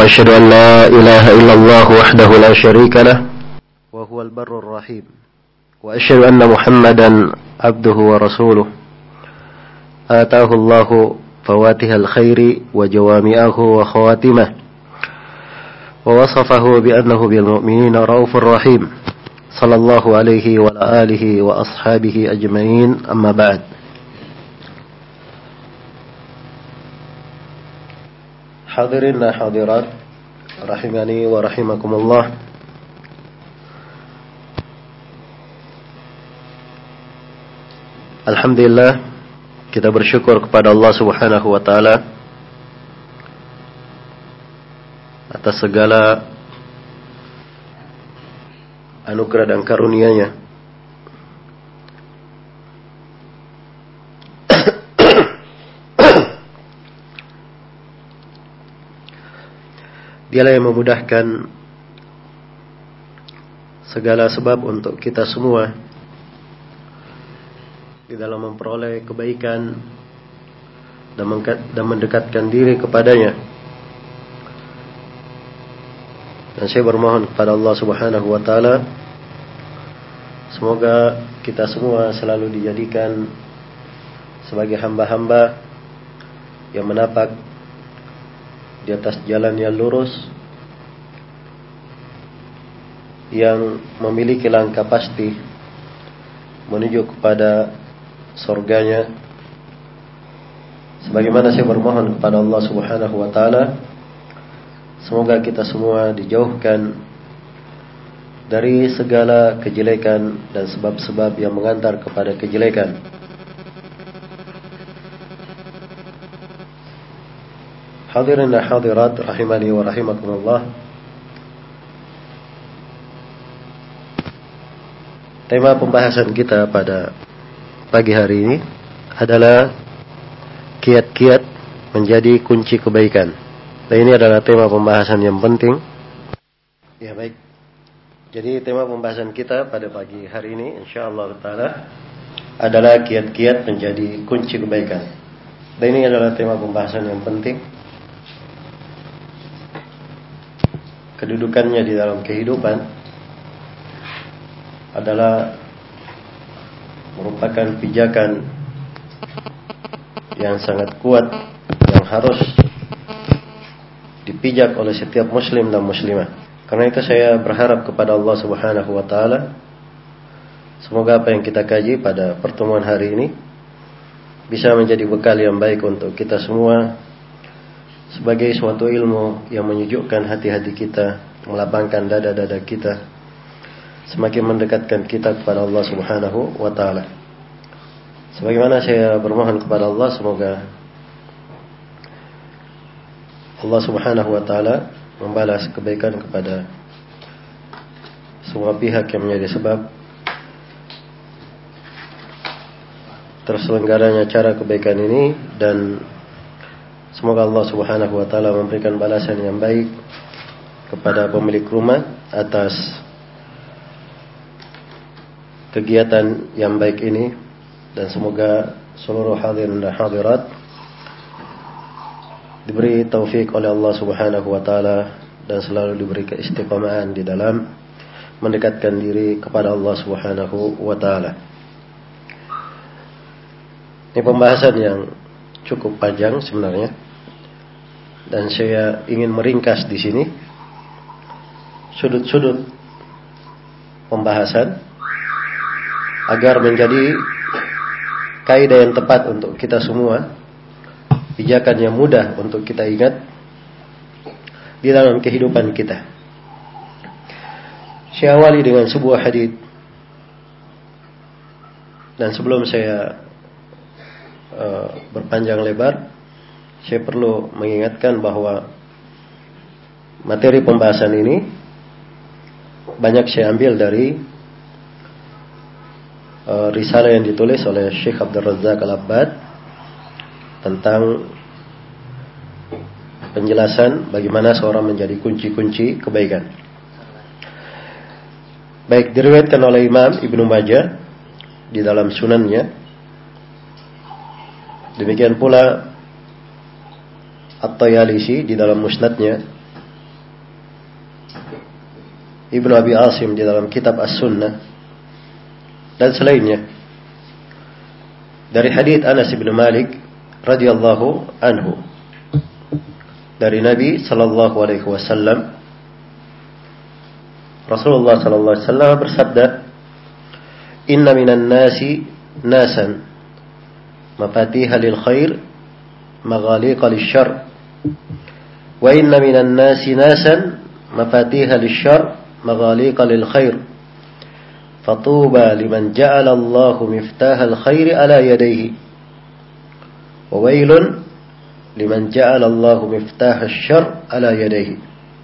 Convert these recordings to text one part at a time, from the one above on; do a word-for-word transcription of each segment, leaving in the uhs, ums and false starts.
وأشهد أن لا إله إلا الله وحده لا شريك له وهو البر الرحيم وأشهد أن محمدا عبده ورسوله آتاه الله فواتح الخير وجوامعه وخواتمه ووصفه بأنه بالمؤمنين رؤوف رحيم صلى الله عليه وعلى آله وأصحابه أجمعين أما بعد. Hadirin dan hadirat rahimani wa rahimakumullah. Alhamdulillah, kita bersyukur kepada Allah Subhanahu wa taala atas segala anugerah dan karunia-Nya. Dialah yang memudahkan segala sebab untuk kita semua di dalam memperoleh kebaikan dan mendekatkan diri kepadanya. Dan saya bermohon kepada Allah Subhanahu wa taala, semoga kita semua selalu dijadikan sebagai hamba-hamba yang menapak di atas jalan yang lurus, yang memiliki langkah pasti menuju kepada surganya. Sebagaimana saya bermohon kepada Allah Subhanahu wa taala, semoga kita semua dijauhkan dari segala kejelekan dan sebab-sebab yang mengantar kepada kejelekan. Hadirin dan hadirat rahimani wa rahimakumullah. Tema pembahasan kita pada pagi hari ini adalah kiat-kiat menjadi kunci kebaikan. Dan ini adalah tema pembahasan yang penting. Ya baik. Jadi tema pembahasan kita pada pagi hari ini insyaallah taala adalah kiat-kiat menjadi kunci kebaikan. Dan ini adalah tema pembahasan yang penting. Kedudukannya di dalam kehidupan adalah merupakan pijakan yang sangat kuat yang harus dipijak oleh setiap muslim dan muslimah. Karena itu saya berharap kepada Allah Subhanahu wa taala, semoga apa yang kita kaji pada pertemuan hari ini bisa menjadi bekal yang baik untuk kita semua, sebagai suatu ilmu yang menyejukkan hati-hati kita, melapangkan dada-dada kita, semakin mendekatkan kita kepada Allah Subhanahu wa taala. Sebagaimana saya bermohon kepada Allah, semoga Allah Subhanahu wa taala membalas kebaikan kepada semua pihak yang menjadi sebab terselenggaranya acara kebaikan ini, dan semoga Allah Subhanahu wa taala memberikan balasan yang baik kepada pemilik rumah atas kegiatan yang baik ini, dan semoga seluruh hadirin dan hadirat diberi taufik oleh Allah Subhanahu wa taala dan selalu diberi keistiqomahan di dalam mendekatkan diri kepada Allah Subhanahu wa taala. Ini pembahasan yang cukup panjang sebenarnya, dan saya ingin meringkas di sini sudut-sudut pembahasan agar menjadi kaidah yang tepat untuk kita semua, pijakan yang mudah untuk kita ingat di dalam kehidupan kita. Saya awali dengan sebuah hadits, dan sebelum saya uh, berpanjang lebar, saya perlu mengingatkan bahwa materi pembahasan ini banyak saya ambil dari uh, risalah yang ditulis oleh Syekh Abdul Razak Al-Abbad tentang penjelasan bagaimana seorang menjadi kunci-kunci kebaikan. Baik, diriwayatkan oleh Imam Ibnu Majah di dalam sunannya. Demikian pula At-Tayalisi di dalam musnadnya, Ibnu Abi Asim di dalam kitab As-Sunnah dan selainnya dari hadits Anas bin Malik radhiyallahu anhu dari Nabi sallallahu alaihi wasallam, Rasulullah sallallahu alaihi wasallam bersabda, "Inna minan nasi nasan mafatiha lil khair maghaliqa lil syarr wa inna minan nasi nasan mafatiha lil syarr maghaliqa lil khair fatuba liman ja'ala Allahu miftahal khairi ala yadayhi wa wailun liman ja'ala Allahu miftahal syarr ala yadayhi."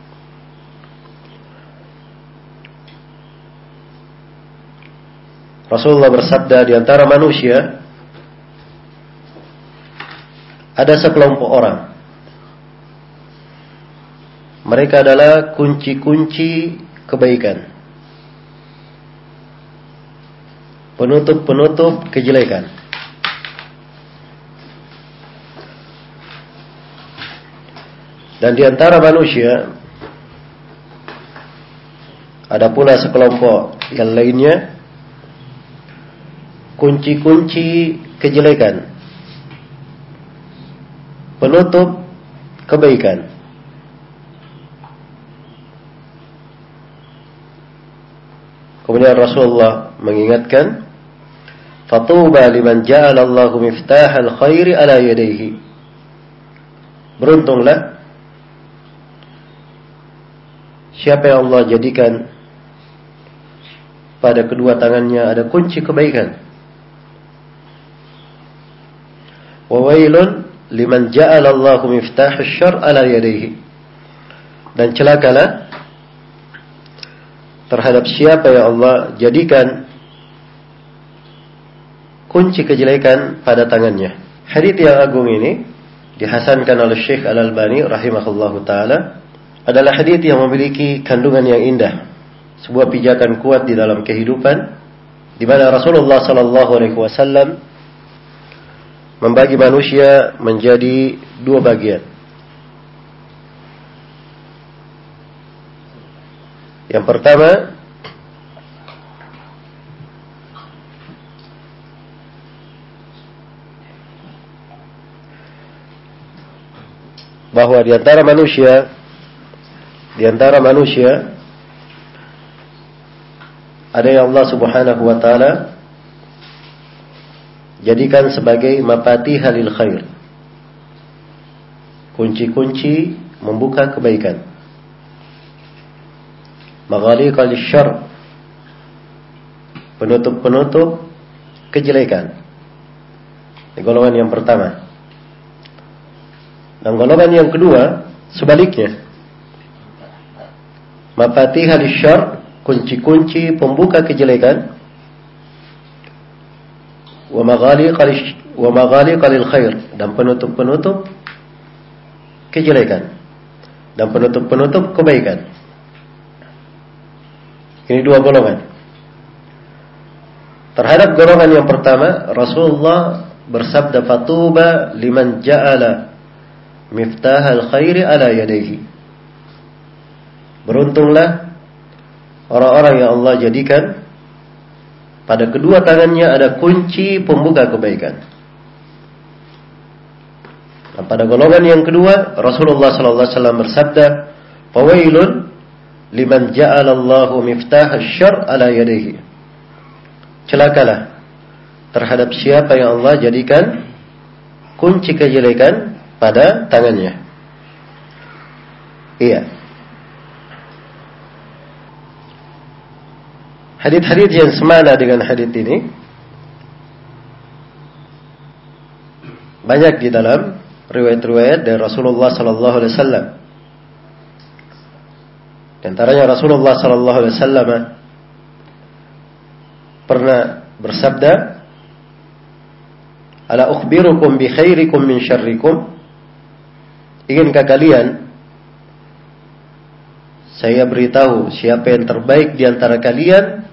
Rasulullah bersabda, di antara manusia ada sekelompok orang. Mereka adalah kunci-kunci kebaikan, penutup-penutup kejelekan. Dan di antara manusia ada pula sekelompok yang lainnya, kunci-kunci kejelekan, penutup kebaikan. Kemudian Rasulullah mengingatkan, "Fatuba liman ja'ala Allahu miftahal khairi ala yadayhi." Beruntunglah siapa yang Allah jadikan pada kedua tangannya ada kunci kebaikan. Wa wailun liman ja'ala Allahu miftahal syarr ala yadayhi. Dan celakalah terhadap siapa yang Allah jadikan kunci kejelekan pada tangannya. Hadits yang agung ini dihasankan oleh Syekh Al-Albani rahimahullahu taala, adalah hadits yang memiliki kandungan yang indah, sebuah pijakan kuat di dalam kehidupan, di mana Rasulullah sallallahu alaihi wasallam membagi manusia menjadi dua bagian. Yang pertama, bahwa di antara manusia di antara manusia ada yang Allah Subhanahu wa taala jadikan sebagai mafatihah lil khair, kunci-kunci membuka kebaikan, maghaliqa lisyarr, penutup-penutup kejelekan. Ini golongan yang pertama. Dan golongan yang kedua sebaliknya, mafatihah lisyarr, kunci-kunci pembuka kejelekan, wa maghaliqa lil khair, dan penutup-penutup kejelekan dan penutup-penutup kebaikan. Ini dua golongan. Terhadap golongan yang pertama, Rasulullah bersabda, "Fatuba liman ja'ala miftahal khairi ala yadayhi." Beruntunglah orang-orang yang Allah jadikan pada kedua tangannya ada kunci pembuka kebaikan. Dan pada golongan yang kedua, Rasulullah sallallahu alaihi wasallam bersabda, "Fawailun liman ja'ala Allahu miftahal syarr ala yadayhi." Celakalah terhadap siapa yang Allah jadikan kunci kejelekan pada tangannya. Iya. Hadits-hadits yang semana dengan hadits ini banyak di dalam riwayat-riwayat dari Rasulullah sallallahu alaihi wasallam. Di antaranya Rasulullah sallallahu alaihi wasallam pernah bersabda, "Ala ukhbirukum bi khairikum min syarrikum?" Inginkah kalian saya beritahu siapa yang terbaik di antara kalian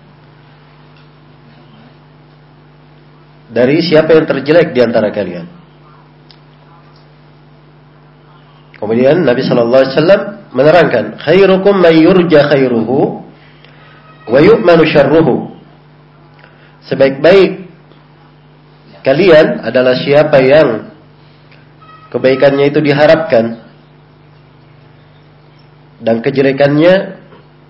dari siapa yang terjelek di antara kalian? Kemudian Nabi sallallahu alaihi wasallam menerangkan, khairukum may yurja khairuhu wa yu'manu syarruhu. Sebaik-baik kalian adalah siapa yang kebaikannya itu diharapkan dan kejelekannya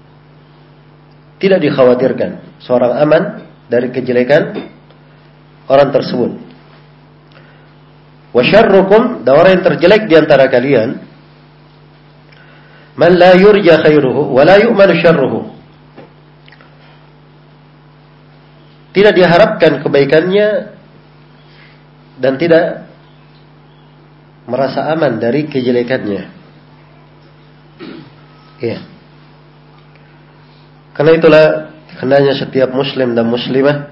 tidak dikhawatirkan. Seorang aman dari kejelekan orang tersebut. Wa syarrukum, dan orang yang terjelek di antara kalian, man la yurja khairuhu wa la yu'manu syarruhu. Tidak diharapkan kebaikannya dan tidak merasa aman dari kejelekannya. Iya. Karena itulah hendaknya setiap muslim dan muslimah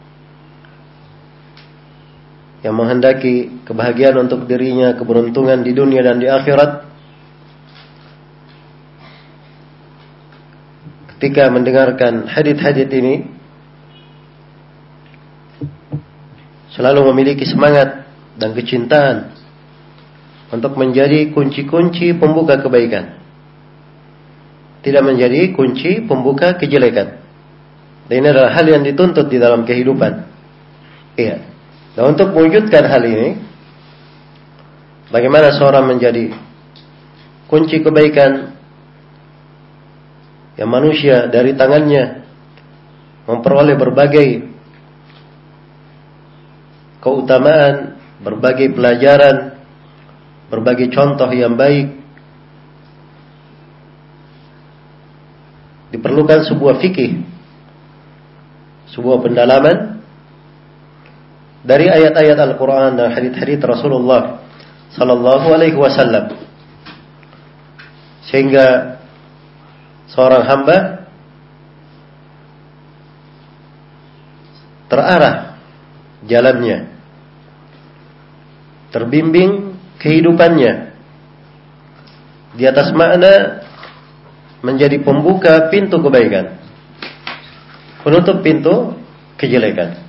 yang menghendaki kebahagiaan untuk dirinya, keberuntungan di dunia dan di akhirat, ketika mendengarkan hadits-hadits ini selalu memiliki semangat dan kecintaan untuk menjadi kunci-kunci pembuka kebaikan, tidak menjadi kunci pembuka kejelekan. Dan ini adalah hal yang dituntut di dalam kehidupan. Iya. Dan untuk mewujudkan hal ini, bagaimana seorang menjadi kunci kebaikan yang manusia dari tangannya memperoleh berbagai keutamaan, berbagai pelajaran, berbagai contoh yang baik. Diperlukan sebuah fikih, sebuah pendalaman dari ayat-ayat Al-Quran dan hadits-hadits Rasulullah Sallallahu Alaihi Wasallam, sehingga seorang hamba terarah jalannya, terbimbing kehidupannya di atas makna menjadi pembuka pintu kebaikan, penutup pintu kejelekan.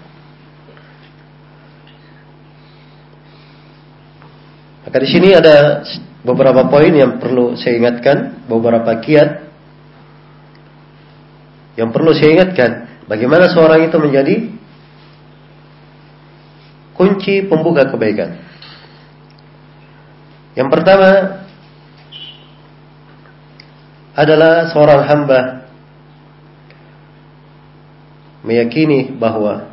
Maka di sini ada beberapa poin yang perlu saya ingatkan, beberapa kiat yang perlu saya ingatkan, bagaimana seorang itu menjadi kunci pembuka kebaikan. Yang pertama adalah seorang hamba meyakini bahwa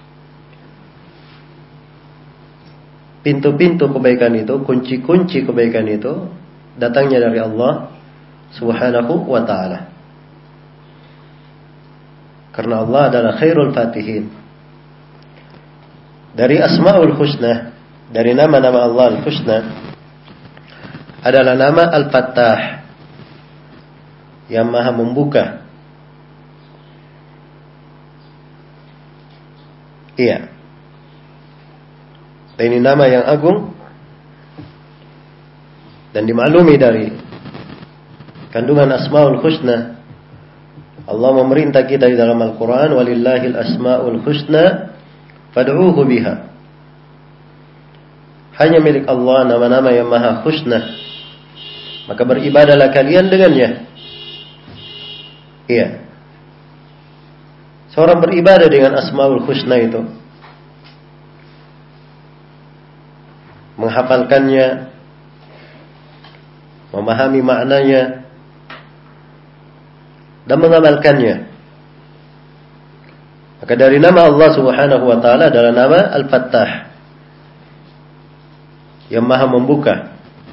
pintu-pintu kebaikan itu, kunci-kunci kebaikan itu datangnya dari Allah Subhanahu wa ta'ala. Karena Allah adalah khairul fatihin. Dari Asma'ul Husna, dari nama-nama Allah Al-Husna, adalah nama Al-Fattah, yang maha membuka. Iya. Dan ini nama yang agung dan dimaklumi dari kandungan Asmaul Husna. Allah memerintah kita di dalam Al-Quran, walillahil asmaul husna fad'uuhu biha. Hanya milik Allah nama-nama yang maha husna, maka beribadahlah kalian dengannya. Iya. Seorang beribadah dengan Asmaul Husna itu, menghafalkannya, memahami maknanya, dan mengamalkannya. Maka dari nama Allah Subhanahu wa ta'ala adalah nama Al-Fattah, yang maha membuka.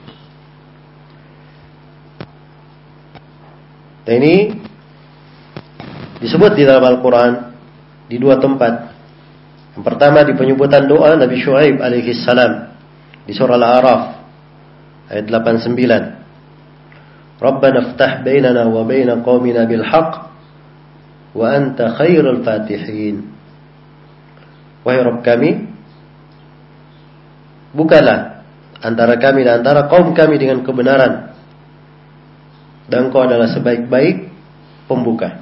Dan ini disebut di dalam Al-Quran di dua tempat. Yang pertama di penyebutan doa Nabi Syuaib alaihi salam di surah Al-A'raf ayat delapan puluh sembilan. Rabbana iftah bainana wa baina qaumina bil haqq wa anta khairul fatihin. Wahai Rabb kami, bukalah antara kami dan antara kaum kami dengan kebenaran, dan Engkau adalah sebaik-baik pembuka.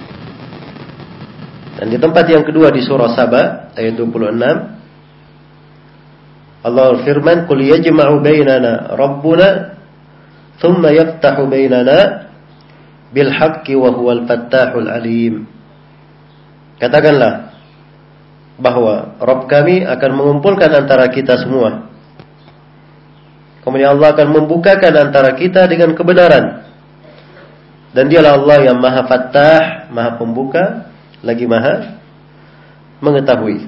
Dan di tempat yang kedua di surah Saba ayat dua puluh enam, Allah berfirman, "Qul yajma'u bainana rabbuna thumma yaftahu bainana bil haqqi wa huwal fattahul alim. Katakanlah bahwa Rabb kami akan mengumpulkan antara kita semua. Kemudian Allah akan membukakan antara kita dengan kebenaran. Dan dialah Allah yang maha fattah, maha pembuka, lagi maha mengetahui.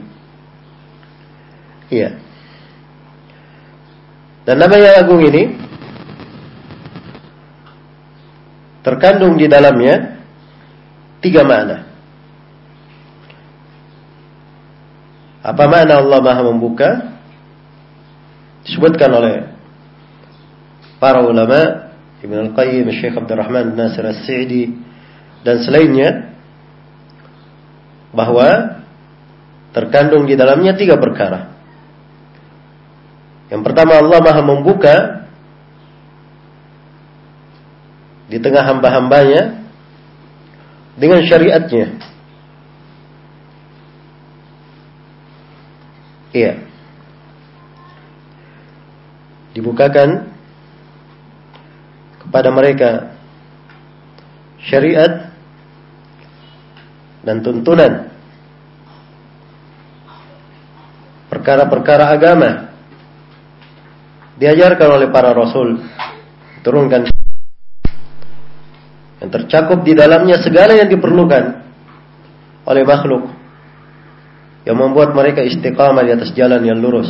Iya. Dan nama yang agung ini terkandung di dalamnya tiga makna. Apa makna Allah maha membuka? Disebutkan oleh para ulama, Ibn Al-Qayyim, Syekh Abdul Rahman Nasir As-Sa'di dan selainnya, bahwa terkandung di dalamnya tiga perkara. Yang pertama, Allah maha membuka di tengah hamba-hambanya dengan syariatnya. Iya. Dibukakan kepada mereka syariat dan tuntunan perkara-perkara agama diajarkan oleh para rasul, turunkan yang tercakup di dalamnya segala yang diperlukan oleh makhluk yang membuat mereka istiqamah di atas jalan yang lurus.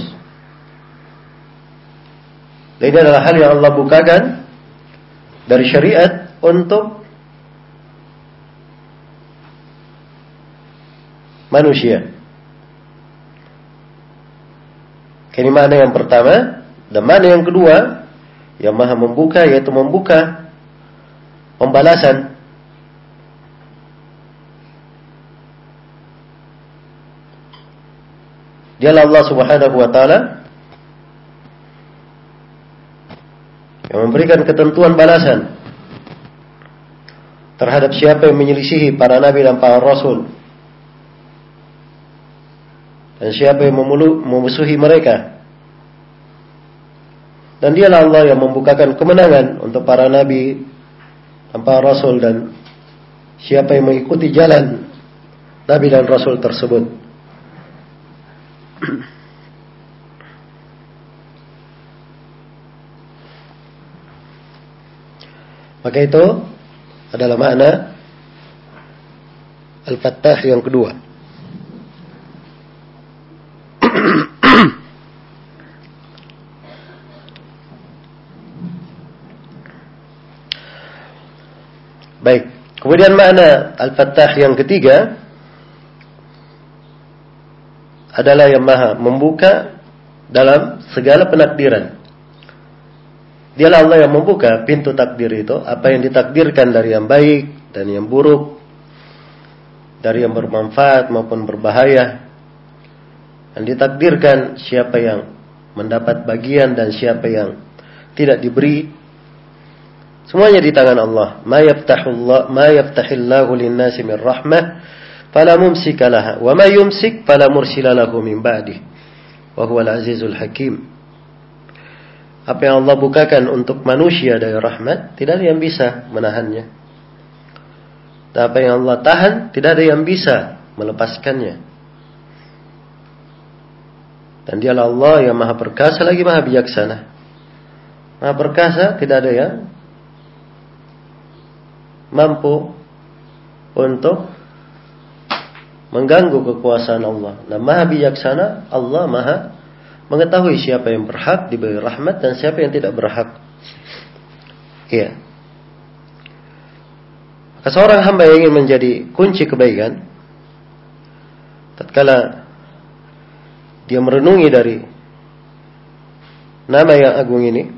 Dan ini adalah hal yang Allah bukakan dari syariat untuk manusia. Ini makna yang pertama. Dan makna yang kedua, yang maha membuka, yaitu membuka pembalasan. Dialah Allah Subhanahu wa taala yang memberikan ketentuan balasan terhadap siapa yang menyelisihi para nabi dan para rasul, dan siapa yang memusuhi mereka. Dan dialah Allah yang membukakan kemenangan untuk para nabi dan para rasul, dan siapa yang mengikuti jalan nabi dan rasul tersebut. Maka itu adalah makna Al-Fattah yang kedua. Baik, kemudian makna Al-Fattah yang ketiga adalah yang maha membuka dalam segala penakdiran. Dialah Allah yang membuka pintu takdir itu, apa yang ditakdirkan dari yang baik dan yang buruk, dari yang bermanfaat maupun berbahaya. Dan ditakdirkan siapa yang mendapat bagian dan siapa yang tidak diberi. Semuanya di tangan Allah. Ma yaftahullah, ma yaftahillahu lin-nasi min rahmah fala mumsika laha wa ma yumsik fala mursila lahu min ba'dih. Wa huwal azizul hakim. Apa yang Allah bukakan untuk manusia dari rahmat, tidak ada yang bisa menahannya. Dan apa yang Allah tahan, tidak ada yang bisa melepaskannya. Dan dialah Allah yang maha perkasa lagi maha bijaksana. Maha perkasa, tidak ada yang mampu untuk mengganggu kekuasaan Allah. Dan maha bijaksana, Allah maha mengetahui siapa yang berhak diberi rahmat dan siapa yang tidak berhak. Iya. Maka seorang hamba yang ingin menjadi kunci kebaikan, tatkala dia merenungi dari nama yang agung ini,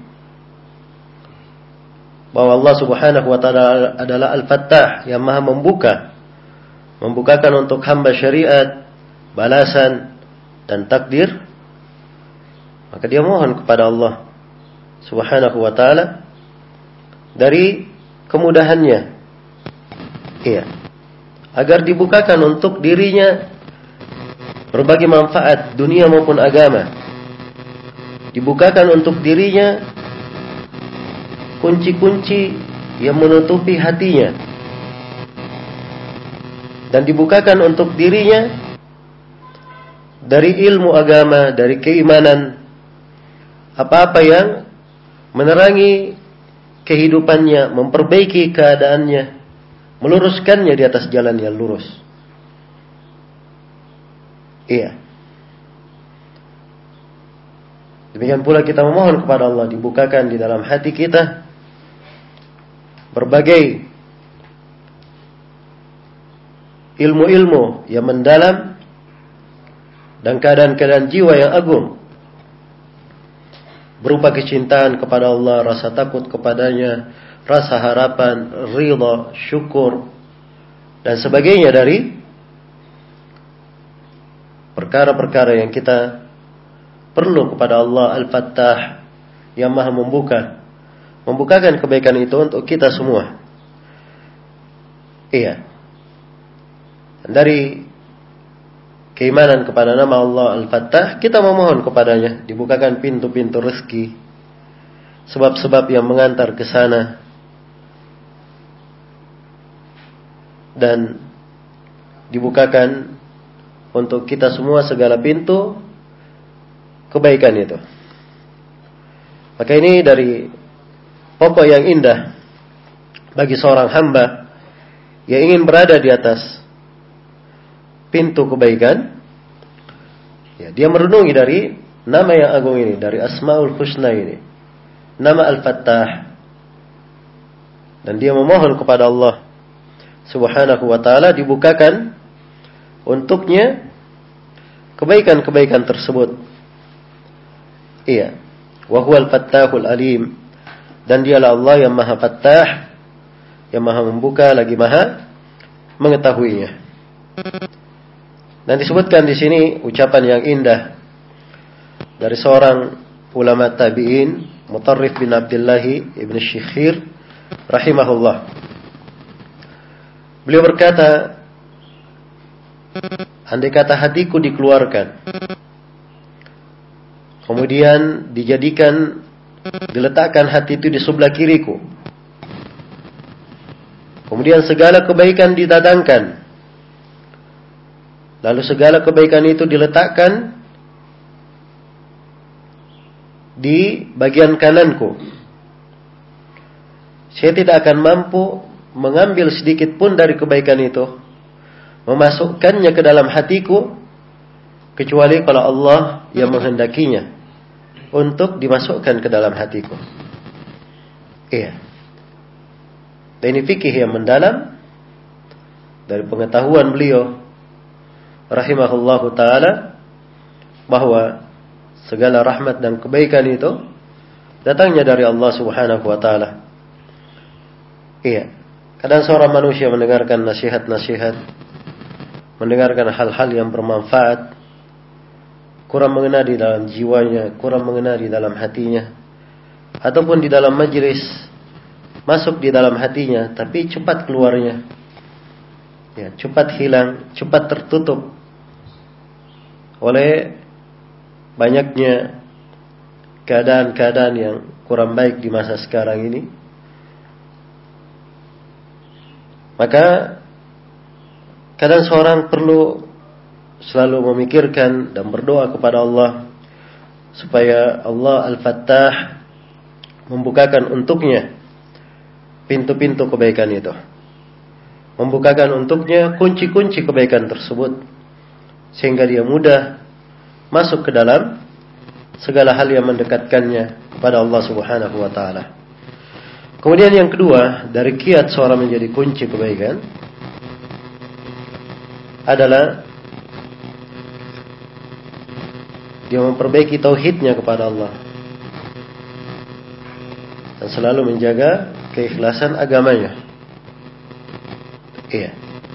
bahwa Allah Subhanahu wa taala adalah Al-Fattah yang maha membuka, membukakan untuk hamba syariat, balasan dan takdir, maka dia mohon kepada Allah Subhanahu wa taala dari kemudahannya, iya, agar dibukakan untuk dirinya berbagai manfaat dunia maupun agama. Dibukakan untuk dirinya kunci-kunci yang menutupi hatinya, dan dibukakan untuk dirinya dari ilmu agama, dari keimanan, apa-apa yang menerangi kehidupannya, memperbaiki keadaannya, meluruskannya di atas jalan yang lurus. Iya. Demikian pula kita memohon kepada Allah, dibukakan di dalam hati kita berbagai ilmu-ilmu yang mendalam dan keadaan-keadaan jiwa yang agung, berupa kecintaan kepada Allah, rasa takut kepadanya, rasa harapan, ridha, syukur, dan sebagainya dari perkara-perkara yang kita perlu kepada Allah Al-Fattah, yang maha membuka, membukakan kebaikan itu untuk kita semua. Iya. Dari keimanan kepada nama Allah Al-Fattah, kita memohon kepadanya dibukakan pintu-pintu rezeki, sebab-sebab yang mengantar ke sana, dan dibukakan untuk kita semua segala pintu kebaikan itu. Maka ini dari pokok yang indah bagi seorang hamba yang ingin berada di atas pintu kebaikan, ya, dia merenungi dari nama yang agung ini, dari Asmaul Husna ini, nama Al-Fattah, dan dia memohon kepada Allah Subhanahu wa ta'ala dibukakan untuknya kebaikan-kebaikan tersebut. Iya, wa huwal fattahul alim, dan dialah Allah yang maha fattah, yang maha membuka lagi maha mengetahuinya. Dan disebutkan di sini ucapan yang indah dari seorang ulama tabi'in, Mutarrif bin Abdullah ibn Syikhir rahimahullah. Beliau berkata, andai kata hatiku dikeluarkan, kemudian dijadikan, diletakkan hati itu di sebelah kiriku, kemudian segala kebaikan didatangkan, lalu segala kebaikan itu diletakkan di bagian kananku, saya tidak akan mampu mengambil sedikit pun dari kebaikan itu, memasukkannya ke dalam hatiku, kecuali kalau Allah yang menghendakinya untuk dimasukkan ke dalam hatiku. Iya. Dan ini fikih yang mendalam dari pengetahuan beliau rahimahullahu ta'ala, bahwa segala rahmat dan kebaikan itu datangnya dari Allah Subhanahu wa ta'ala. Iya. Kadang seorang manusia mendengarkan nasihat-nasihat, mendengarkan hal-hal yang bermanfaat, kurang mengena di dalam jiwanya, kurang mengena di dalam hatinya, ataupun di dalam majelis masuk di dalam hatinya, tapi cepat keluarnya, ya, cepat hilang, cepat tertutup oleh banyaknya keadaan-keadaan yang kurang baik di masa sekarang ini. Maka kadang seorang perlu selalu memikirkan dan berdoa kepada Allah supaya Allah Al-Fattah membukakan untuknya pintu-pintu kebaikan itu, membukakan untuknya kunci-kunci kebaikan tersebut, sehingga dia mudah masuk ke dalam segala hal yang mendekatkannya kepada Allah Subhanahu wa ta'ala. Kemudian yang kedua, dari kiat seorang menjadi kunci kebaikan adalah dia memperbaiki tauhidnya kepada Allah dan selalu menjaga keikhlasan agamanya. Iya.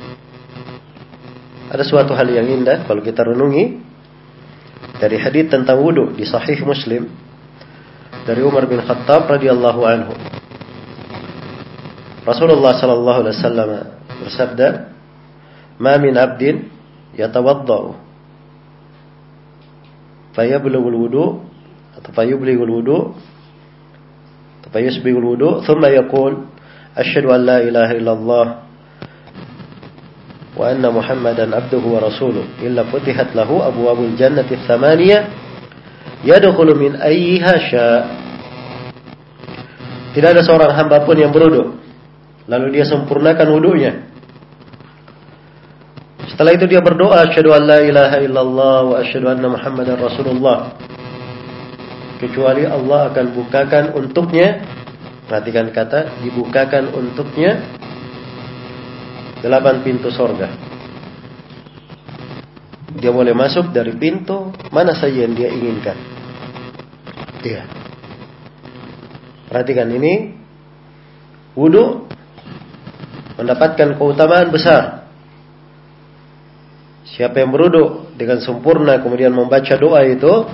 Ada suatu hal yang indah kalau kita renungi dari hadits tentang wudu di Sahih Muslim dari Umar bin Khattab radhiyallahu anhu. Rasulullah sallallahu alaihi wasallam bersabda, "Ma min 'abdin yatawaddau fayablughul wudu atau fayublighul wudu فيسبغ الوضوء ثم يقول أشهد أن لا إله إلا الله وأن محمدا عبده ورسوله إلا فتحت له أبواب الجنة الثمانية يدخل من أيها شاء. Tidak ada seorang hamba pun yang berwudu lalu dia sempurnakan wudunya. Setelah itu dia berdoa asyhadu an la ilaha illallah wa asyhadu anna muhammadar rasulullah, kecuali Allah akan bukakan untuknya, perhatikan kata dibukakan untuknya, delapan pintu sorga. Dia boleh masuk dari pintu mana saja yang dia inginkan. Iya. Perhatikan ini, wudu mendapatkan keutamaan besar. Siapa yang berwudu dengan sempurna kemudian membaca doa itu,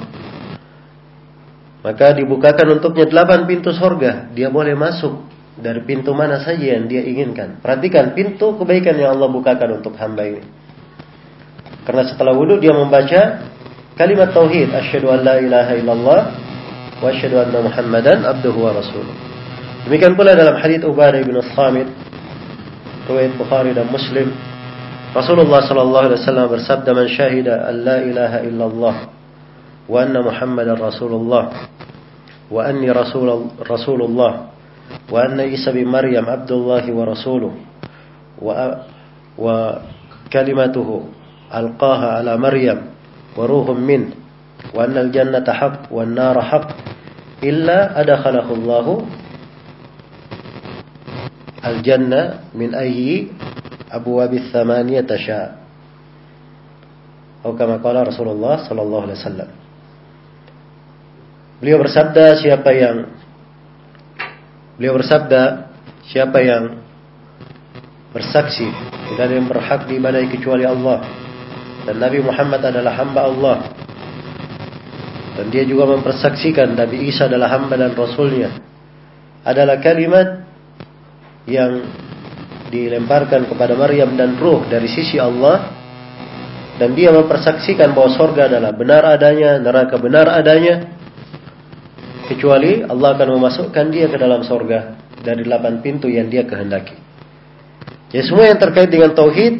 maka dibukakan untuknya delapan pintu sorga. Dia boleh masuk dari pintu mana saja yang dia inginkan. Perhatikan pintu kebaikan yang Allah bukakan untuk hamba ini. Karena setelah wudu dia membaca kalimat tauhid, asyhadu an la ilaha illallah wa asyhadu anna muhammadan abduhu wa rasuluh. Demikian pula dalam hadits Ubadah bin As-Samit riwayat Bukhari dan Muslim, Rasulullah sallallahu alaihi wasallam bersabda, "Man syahida an la ilaha illallah wa anna muhammadar rasulullah wa anni rasul rasulullah wa anna Isa bin Maryam abdullahi wa rasuluh wa wa kalimatuhu alqaha ala Maryam wa ruhum min wa anna al-jannata haqq wan nara haqq illa adkhalahu Allahu al-jannah min ayyi abwabis thamaniyah tasha." Atau kama qala Rasulullah sallallahu alaihi wasallam. Beliau bersabda, siapa yang Beliau bersabda, siapa yang bersaksi tidak ada yang berhak diibadahi kecuali Allah dan Nabi Muhammad adalah hamba Allah, dan dia juga mempersaksikan Nabi Isa adalah hamba dan rasulnya, adalah kalimat yang dilemparkan kepada Maryam dan ruh dari sisi Allah, dan dia mempersaksikan bahwa surga adalah benar adanya, neraka benar adanya, kecuali Allah akan memasukkan dia ke dalam surga dari delapan pintu yang dia kehendaki. Jadi semua yang terkait dengan tauhid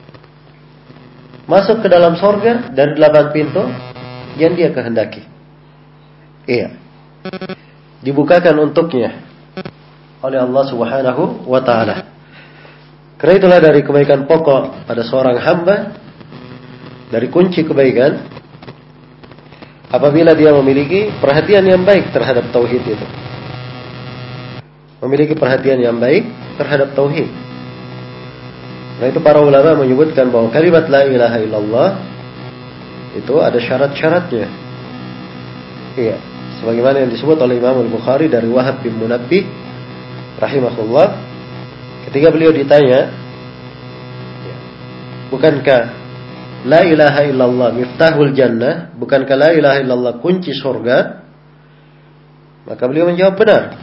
masuk ke dalam surga dari delapan pintu yang dia kehendaki. Iya. Dibukakan untuknya oleh Allah Subhanahu wa taala. Karena itulah dari kebaikan pokok pada seorang hamba, dari kunci kebaikan, apabila dia memiliki perhatian yang baik terhadap tauhid itu. Memiliki perhatian yang baik terhadap tauhid. Nah itu para ulama menyebutkan bahwa kalimat la ilaha illallah itu ada syarat-syaratnya. Iya, sebagaimana yang disebut oleh Imam Al-Bukhari dari Wahab bin Munabbih rahimahullah, ketika beliau ditanya, bukankah la ilaha illallah miftahul jannah, bukankah la ilaha illallah kunci surga? Maka beliau menjawab benar.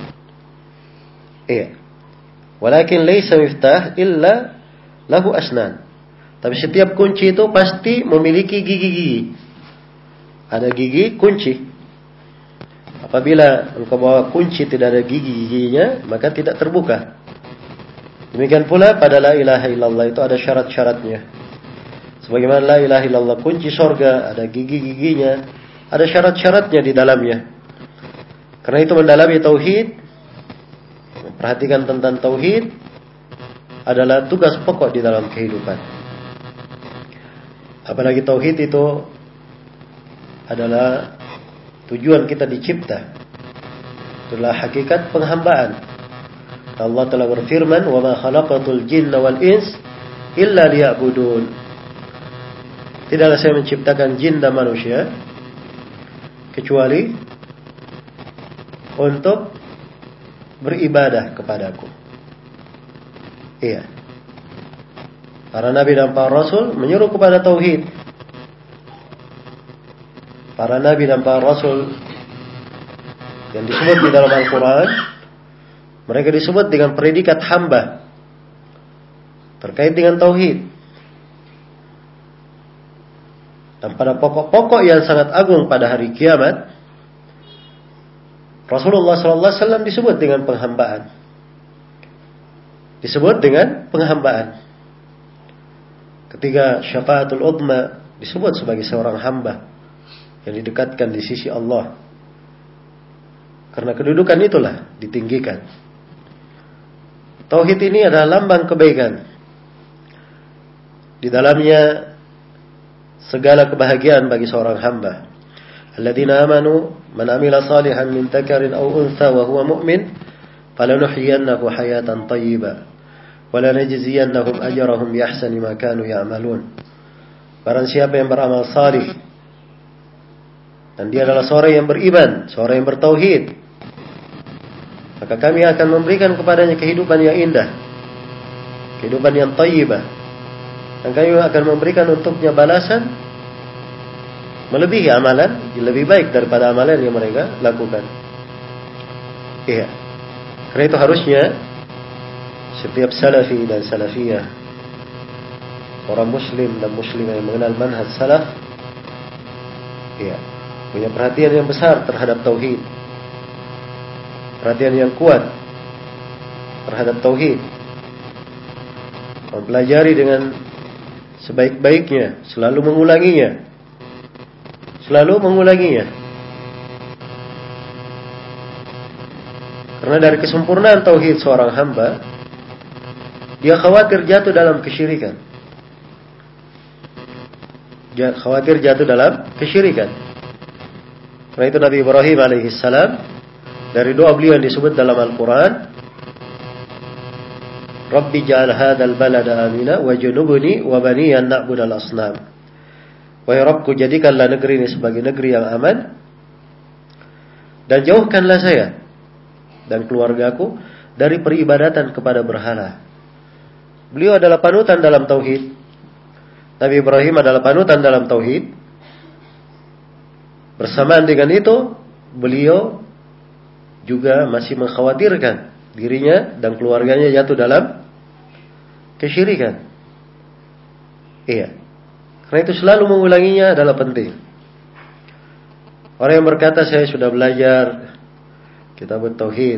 Iya. Walakin laysa miftah illa lahu asnan. Tapi setiap kunci itu pasti memiliki gigi-gigi. Ada gigi kunci. Apabila engkau bawa kunci tidak ada gigi-giginya, maka tidak terbuka. Demikian pula pada la ilaha illallah itu ada syarat-syaratnya. Sebagaimana la ilaha illallah kunci surga, ada gigi-giginya, ada syarat-syaratnya di dalamnya. Karena itu mendalami tauhid, memperhatikan tentang tauhid adalah tugas pokok di dalam kehidupan. Apalagi tauhid itu adalah tujuan kita dicipta. Itulah hakikat penghambaan. Allah telah berfirman, "Wa ma khalaqatul jinna wal ins illa liya'budun." Tidaklah saya menciptakan jin dan manusia kecuali untuk beribadah kepadaku. Iya. Para nabi dan para rasul menyuruh kepada tauhid. Para nabi dan para rasul yang disebut di dalam Al-Quran, mereka disebut dengan predikat hamba terkait dengan tauhid. Dan pada pokok-pokok yang sangat agung pada hari kiamat, Rasulullah sallallahu alaihi wasallam disebut dengan penghambaan. Disebut dengan penghambaan. Ketika syafaatul udma disebut sebagai seorang hamba yang didekatkan di sisi Allah. Karena kedudukan itulah ditinggikan. Tauhid ini adalah lambang kebaikan. Di dalamnya segala kebahagiaan bagi seorang hamba. Alladzina amanu man amila salihan min dzakarin aw untha wa huwa mu'min falanuhyiyannahu hayatan thayyibah wa lanajziyannahum ajrahum bi ahsani ma kanu ya'malun. Barang siapa yang beramal salih dan dia adalah seorang yang beriman, seorang yang bertauhid, maka kami akan memberikan kepadanya kehidupan yang indah, kehidupan yang thayyibah, dan kami akan memberikan untuknya balasan melebihi amalan, lebih baik daripada amalan yang mereka lakukan. Iya. Karena itu harusnya setiap salafi dan salafiyah, orang muslim dan muslimah yang mengenal manhaj salaf, iya, punya perhatian yang besar terhadap tauhid. Perhatian yang kuat terhadap tauhid. Mempelajari dengan sebaik-baiknya, selalu mengulanginya. Selalu mengulanginya. Karena dari kesempurnaan tauhid seorang hamba, dia khawatir jatuh dalam kesyirikan. Dia khawatir jatuh dalam kesyirikan. Karena itu Nabi Ibrahim alaihissalam, dari doa beliau yang disebut dalam Al-Quran, Rabbi ja'al hadal balada amina wa junubuni wa baniyan na'budal asnam. Wahai Rabbku, jadikanlah negeri ini sebagai negeri yang aman, dan jauhkanlah saya dan keluargaku dari peribadatan kepada berhala. Beliau adalah panutan dalam tauhid. Nabi Ibrahim adalah panutan dalam tauhid. Bersamaan dengan itu, beliau juga masih mengkhawatirkan dirinya dan keluarganya jatuh dalam kesyirikan. Iya. Karena itu selalu mengulanginya adalah penting. Orang yang berkata saya sudah belajar kitab tauhid,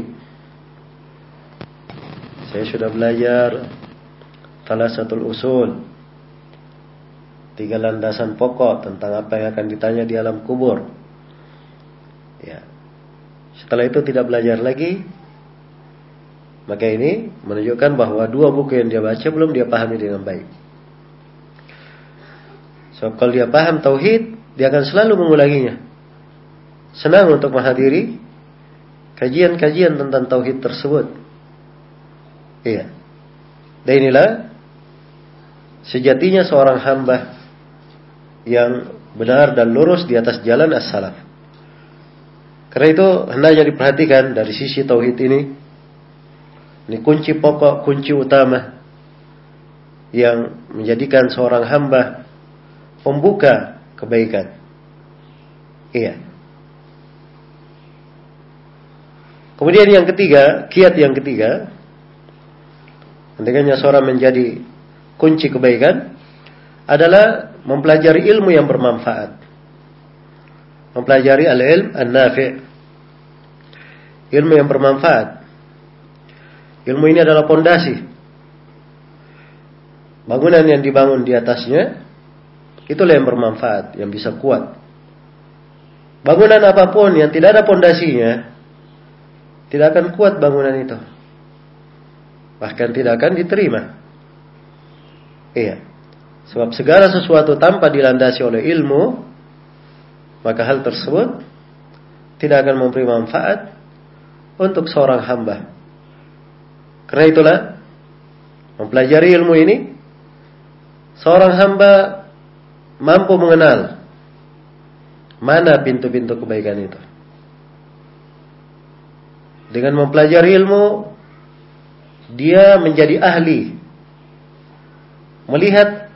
saya sudah belajar thalatsatul usul, tiga landasan pokok tentang apa yang akan ditanya di alam kubur. Ya. Setelah itu tidak belajar lagi, maka ini menunjukkan bahwa dua buku yang dia baca belum dia pahami dengan baik. So, kalau dia paham tauhid, dia akan selalu mengulanginya. Senang untuk menghadiri kajian-kajian tentang tauhid tersebut. Iya. Dan inilah sejatinya seorang hamba yang benar dan lurus di atas jalan as-salaf. Karena itu hendaknya diperhatikan dari sisi tauhid ini. Ini kunci pokok, kunci utama yang menjadikan seorang hamba pembuka kebaikan. Iya. Kemudian yang ketiga, kiat yang ketiga, hendaknya seorang menjadi kunci kebaikan adalah mempelajari ilmu yang bermanfaat. Mempelajari al-ilm an-nafi'. Ilmu yang bermanfaat. Ilmu ini adalah pondasi. Bangunan yang dibangun di atasnya, itulah yang bermanfaat, yang bisa kuat. Bangunan apapun yang tidak ada pondasinya, tidak akan kuat bangunan itu. Bahkan tidak akan diterima. Iya. Sebab segala sesuatu tanpa dilandasi oleh ilmu, maka hal tersebut tidak akan memberi manfaat untuk seorang hamba. Karena itulah, mempelajari ilmu ini, seorang hamba mampu mengenal mana pintu-pintu kebaikan itu. Dengan mempelajari ilmu, dia menjadi ahli melihat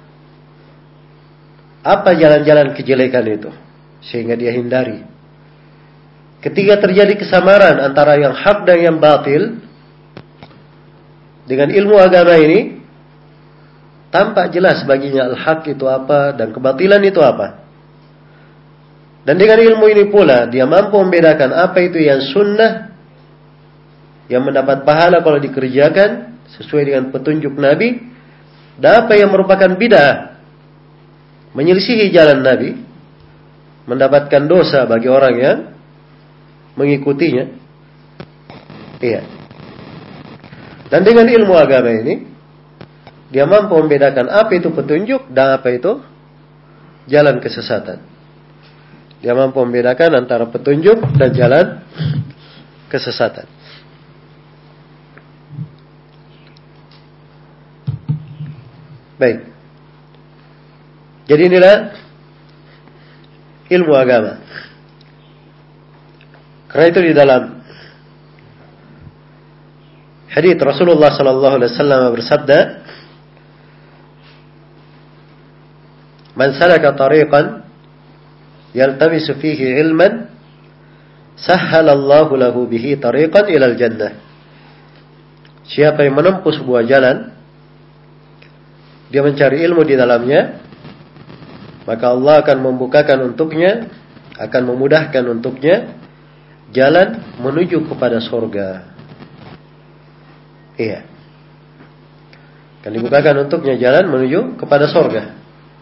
apa jalan-jalan kejelekan itu, sehingga dia hindari. Ketika terjadi kesamaran antara yang hak dan yang batil, dengan ilmu agama ini tampak jelas baginya al-haq itu apa dan kebatilan itu apa. Dan dengan ilmu ini pula dia mampu membedakan apa itu yang sunnah, yang mendapat pahala kalau dikerjakan sesuai dengan petunjuk Nabi, dan apa yang merupakan bid'ah, menyelisihi jalan Nabi, mendapatkan dosa bagi orang yang mengikutinya. Iya. Dan dengan ilmu agama ini dia mampu membedakan apa itu petunjuk dan apa itu jalan kesesatan. Dia mampu membedakan antara petunjuk dan jalan kesesatan. Baik. Jadi inilah ilmu agama. Karena itu di dalam hadits Rasulullah sallallahu alaihi wasallam bersabda, "Man salaka tariqan yaltamisu fihi ilman, sahhalallahu lahu bihi tariqan ilal jannah." Siapa yang menempuh sebuah jalan, dia mencari ilmu di dalamnya, maka Allah akan membukakan untuknya, akan memudahkan untuknya jalan menuju kepada surga. Iya. Akan dibukakan untuknya jalan menuju kepada surga.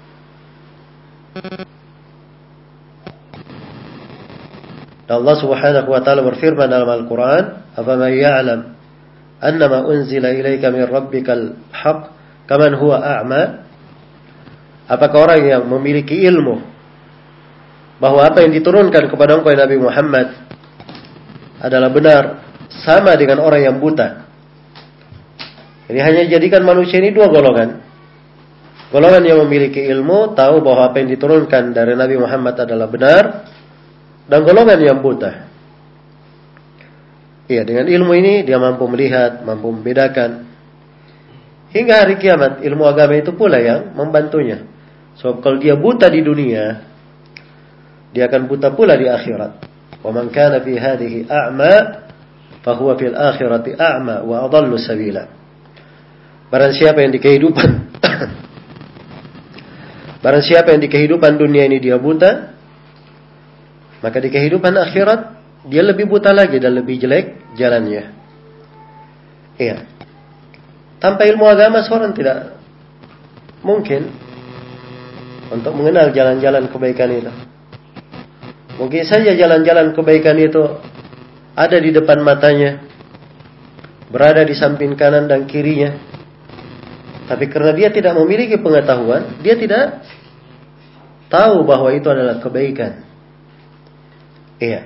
Allah Subhanahu wa taala berfirman dalam Al-Qur'an, "Afaman ya'lam annama unzila ilaika min rabbikal haqq kaman huwa a'ma?" Apakah orang yang memiliki ilmu bahwa apa yang diturunkan kepada engkau Nabi Muhammad adalah benar sama dengan orang yang buta? Ini hanya jadikan manusia ini dua golongan. Golongan yang memiliki ilmu tahu bahwa apa yang diturunkan dari Nabi Muhammad adalah benar, dan golongan yang buta. Iya, dengan ilmu ini dia mampu melihat, mampu membedakan. Hingga hari kiamat ilmu agama itu pula yang membantunya. Sebab kalau dia buta di dunia, dia akan buta pula di akhirat. Wa man kana fi hadhihi a'ma fa huwa fil akhirati a'ma wa adallu sabila. Barang siapa yang di kehidupan Barang siapa yang di kehidupan dunia ini dia buta, maka di kehidupan akhirat dia lebih buta lagi dan lebih jelek jalannya. Iya. Tanpa ilmu agama seorang tidak mungkin untuk mengenal jalan-jalan kebaikan itu. Mungkin saja jalan-jalan kebaikan itu ada di depan matanya, berada di samping kanan dan kirinya, tapi karena dia tidak memiliki pengetahuan, dia tidak tahu bahwa itu adalah kebaikan. Iya.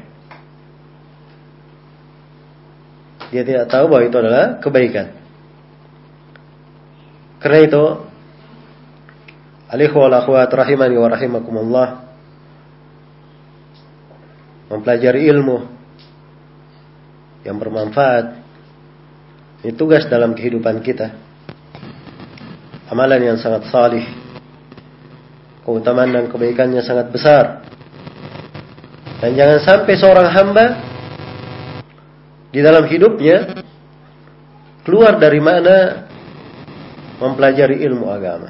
Dia tidak tahu bahwa itu adalah kebaikan. Karena itu, alikhwa wal akhwat rahimani wa rahimakumullah, mempelajari ilmu yang bermanfaat ini tugas dalam kehidupan kita. Amalan yang sangat salih, keutamaan dan kebaikannya sangat besar. Dan jangan sampai seorang hamba di dalam hidupnya keluar dari makna mempelajari ilmu agama.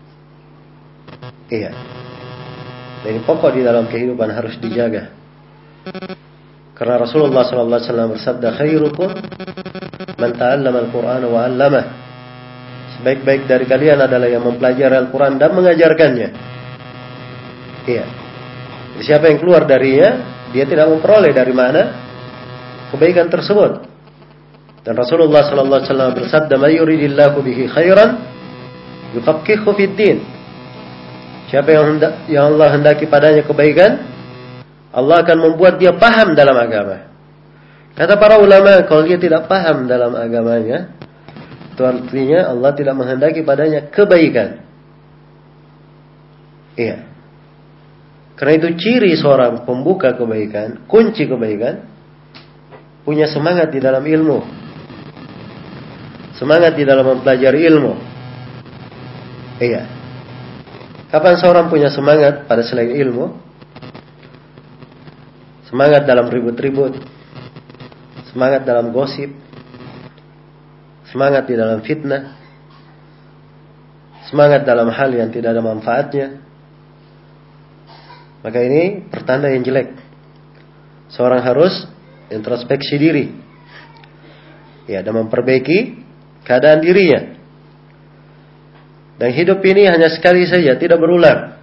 Iya. Dan ini pokok di dalam kehidupan harus dijaga. Karena Rasulullah sallallahu alaihi wasallam bersabda, "Khairukum man ta'allama al-Qur'ana wa 'allamah." Sebaik-baik dari kalian adalah yang mempelajari Al-Quran dan mengajarkannya. Iya. Siapa yang keluar darinya, dia tidak memperoleh dari mana kebaikan tersebut. Dan Rasulullah sallallahu alaihi wasallam bersabda, "May yuridillahu bihi khairan yufaqqihhu fid din." Siapa yang hendak, yang Allah hendaki padanya kebaikan, Allah akan membuat dia paham dalam agama. Kata para ulama, kalau dia tidak paham dalam agamanya, itu artinya Allah tidak menghendaki padanya kebaikan. Iya. Karena itu ciri seorang pembuka kebaikan, kunci kebaikan, punya semangat di dalam ilmu, semangat di dalam mempelajari ilmu. Iya. Kapan seorang punya semangat pada selain ilmu? Semangat dalam ribut-ribut, semangat dalam gosip, semangat di dalam fitnah, semangat dalam hal yang tidak ada manfaatnya. Maka ini pertanda yang jelek. Seorang harus introspeksi diri, ya, dan memperbaiki keadaan dirinya. Dan hidup ini hanya sekali saja, tidak berulang.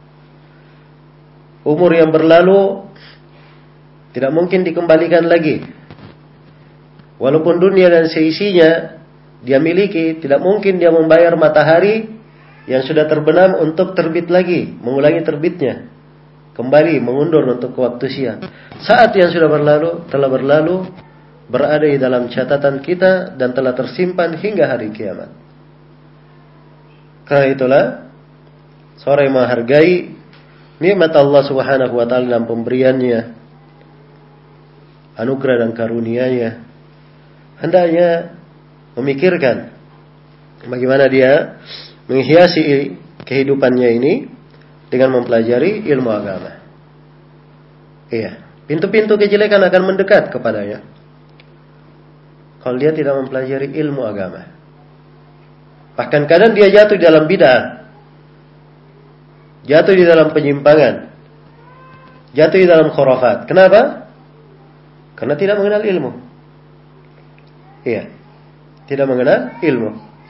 Umur yang berlalu tidak mungkin dikembalikan lagi. Walaupun dunia dan seisinya dia miliki, tidak mungkin dia membayar matahari yang sudah terbenam untuk terbit lagi, mengulangi terbitnya, kembali mengundur untuk waktu siang. Saat yang sudah berlalu, telah berlalu, berada di dalam catatan kita dan telah tersimpan hingga hari kiamat. Karena itulah, seorang yang menghargai nikmat Allah Subhanahu wa taala dalam pemberiannya, anugerah dan karunia-Nya, hendaknya memikirkan bagaimana dia menghiasi kehidupannya ini dengan mempelajari ilmu agama. Iya, pintu-pintu kejelekan akan mendekat kepadanya kalau dia tidak mempelajari ilmu agama. Bahkan kadang dia jatuh di dalam bid'ah, jatuh di dalam penyimpangan, jatuh di dalam khurafat. Kenapa? Karena tidak mengenal ilmu. Iya, tidak mengenal ilmu.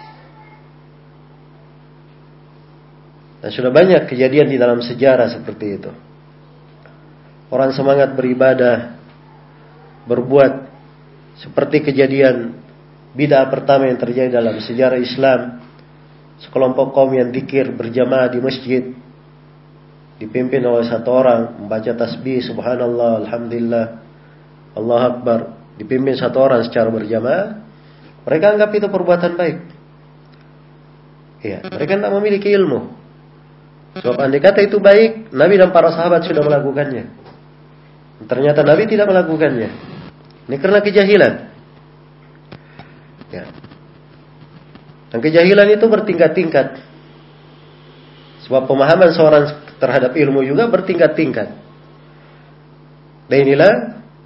Dan sudah banyak kejadian di dalam sejarah seperti itu. Orang semangat beribadah, berbuat seperti kejadian bid'ah pertama yang terjadi dalam sejarah Islam. Sekelompok kaum yang dzikir berjamaah di masjid, dipimpin oleh satu orang, membaca tasbih, subhanallah, alhamdulillah, Allah Akbar, dipimpin satu orang secara berjamaah. Mereka anggap itu perbuatan baik. Iya, mereka tidak memiliki ilmu. Sebab andai kata itu baik, Nabi dan para sahabat sudah melakukannya. Ternyata Nabi tidak melakukannya. Ini karena kejahilan. Ya. Dan kejahilan itu bertingkat-tingkat. Sebab pemahaman seorang terhadap ilmu juga bertingkat-tingkat. Dan inilah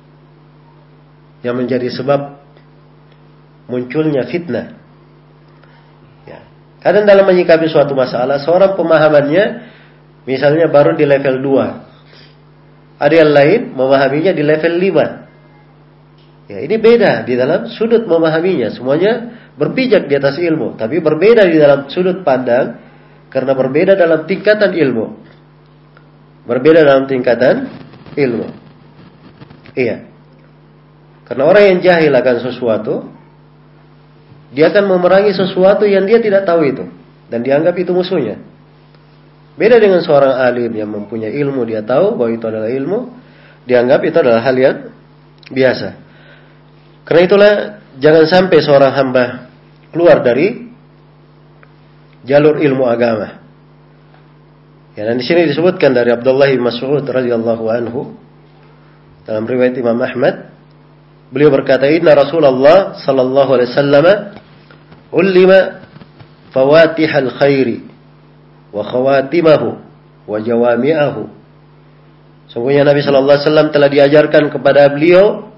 yang menjadi sebab munculnya fitnah. Ya. Kadang dalam menyikapi suatu masalah, seorang pemahamannya misalnya baru di level dua. Ada yang lain memahaminya di level lima. Ya, ini beda di dalam sudut memahaminya. Semuanya berpijak di atas ilmu, tapi berbeda di dalam sudut pandang karena berbeda dalam tingkatan ilmu. Berbeda dalam tingkatan ilmu. Iya. Karena orang yang jahil akan sesuatu, dia akan memerangi sesuatu yang dia tidak tahu itu dan dianggap itu musuhnya. Beda dengan seorang alim yang mempunyai ilmu, dia tahu bahwa itu adalah ilmu, dianggap itu adalah hal yang biasa. Karena itulah jangan sampai seorang hamba keluar dari jalur ilmu agama. Ya, dan di sini disebutkan dari Abdullah bin Mas'ud radhiyallahu anhu dalam riwayat Imam Ahmad, beliau berkata, "Inna Rasulullah sallallahu alaihi wasallam ulima fawatihal khairi wa khawatimahu wa jawami'ahu." Sungguhnya Nabi sallallahu alaihi wasallam telah diajarkan kepada beliau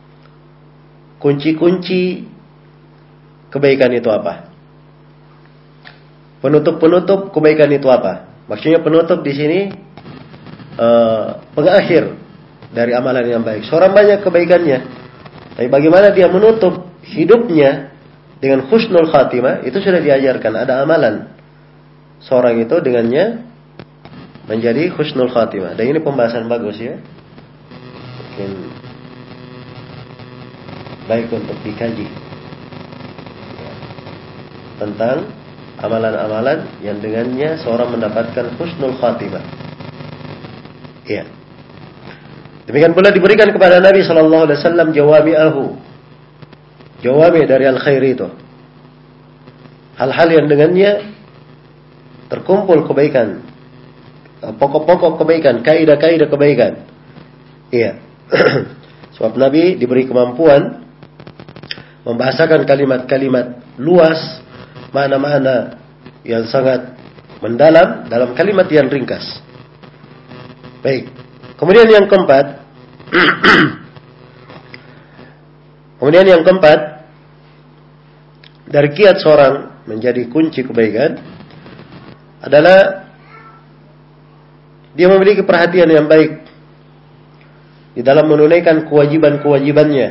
kunci-kunci kebaikan itu apa? Penutup-penutup kebaikan itu apa? Maksudnya penutup di sini uh, pengakhir dari amalan yang baik. Seorang banyak kebaikannya, tapi bagaimana dia menutup hidupnya dengan husnul khatimah, itu sudah diajarkan. Ada amalan seorang itu dengannya menjadi husnul khatimah. Dan ini pembahasan bagus ya. Mungkin baik untuk dikaji ya, tentang amalan-amalan yang dengannya seorang mendapatkan husnul khatimah. Iya. Demikian pula diberikan kepada Nabi sallallahu alaihi wasallam jawami'ahu. Jawami dari al-khair itu. Hal-hal yang dengannya terkumpul kebaikan, pokok-pokok kebaikan, kaidah-kaidah kebaikan. Iya. Sebab Nabi diberi kemampuan membahasakan kalimat-kalimat luas, makna-makna yang sangat mendalam dalam kalimat yang ringkas. Baik. Kemudian yang keempat, kemudian yang keempat dari kiat seorang menjadi kunci kebaikan adalah dia memiliki perhatian yang baik di dalam menunaikan kewajiban-kewajibannya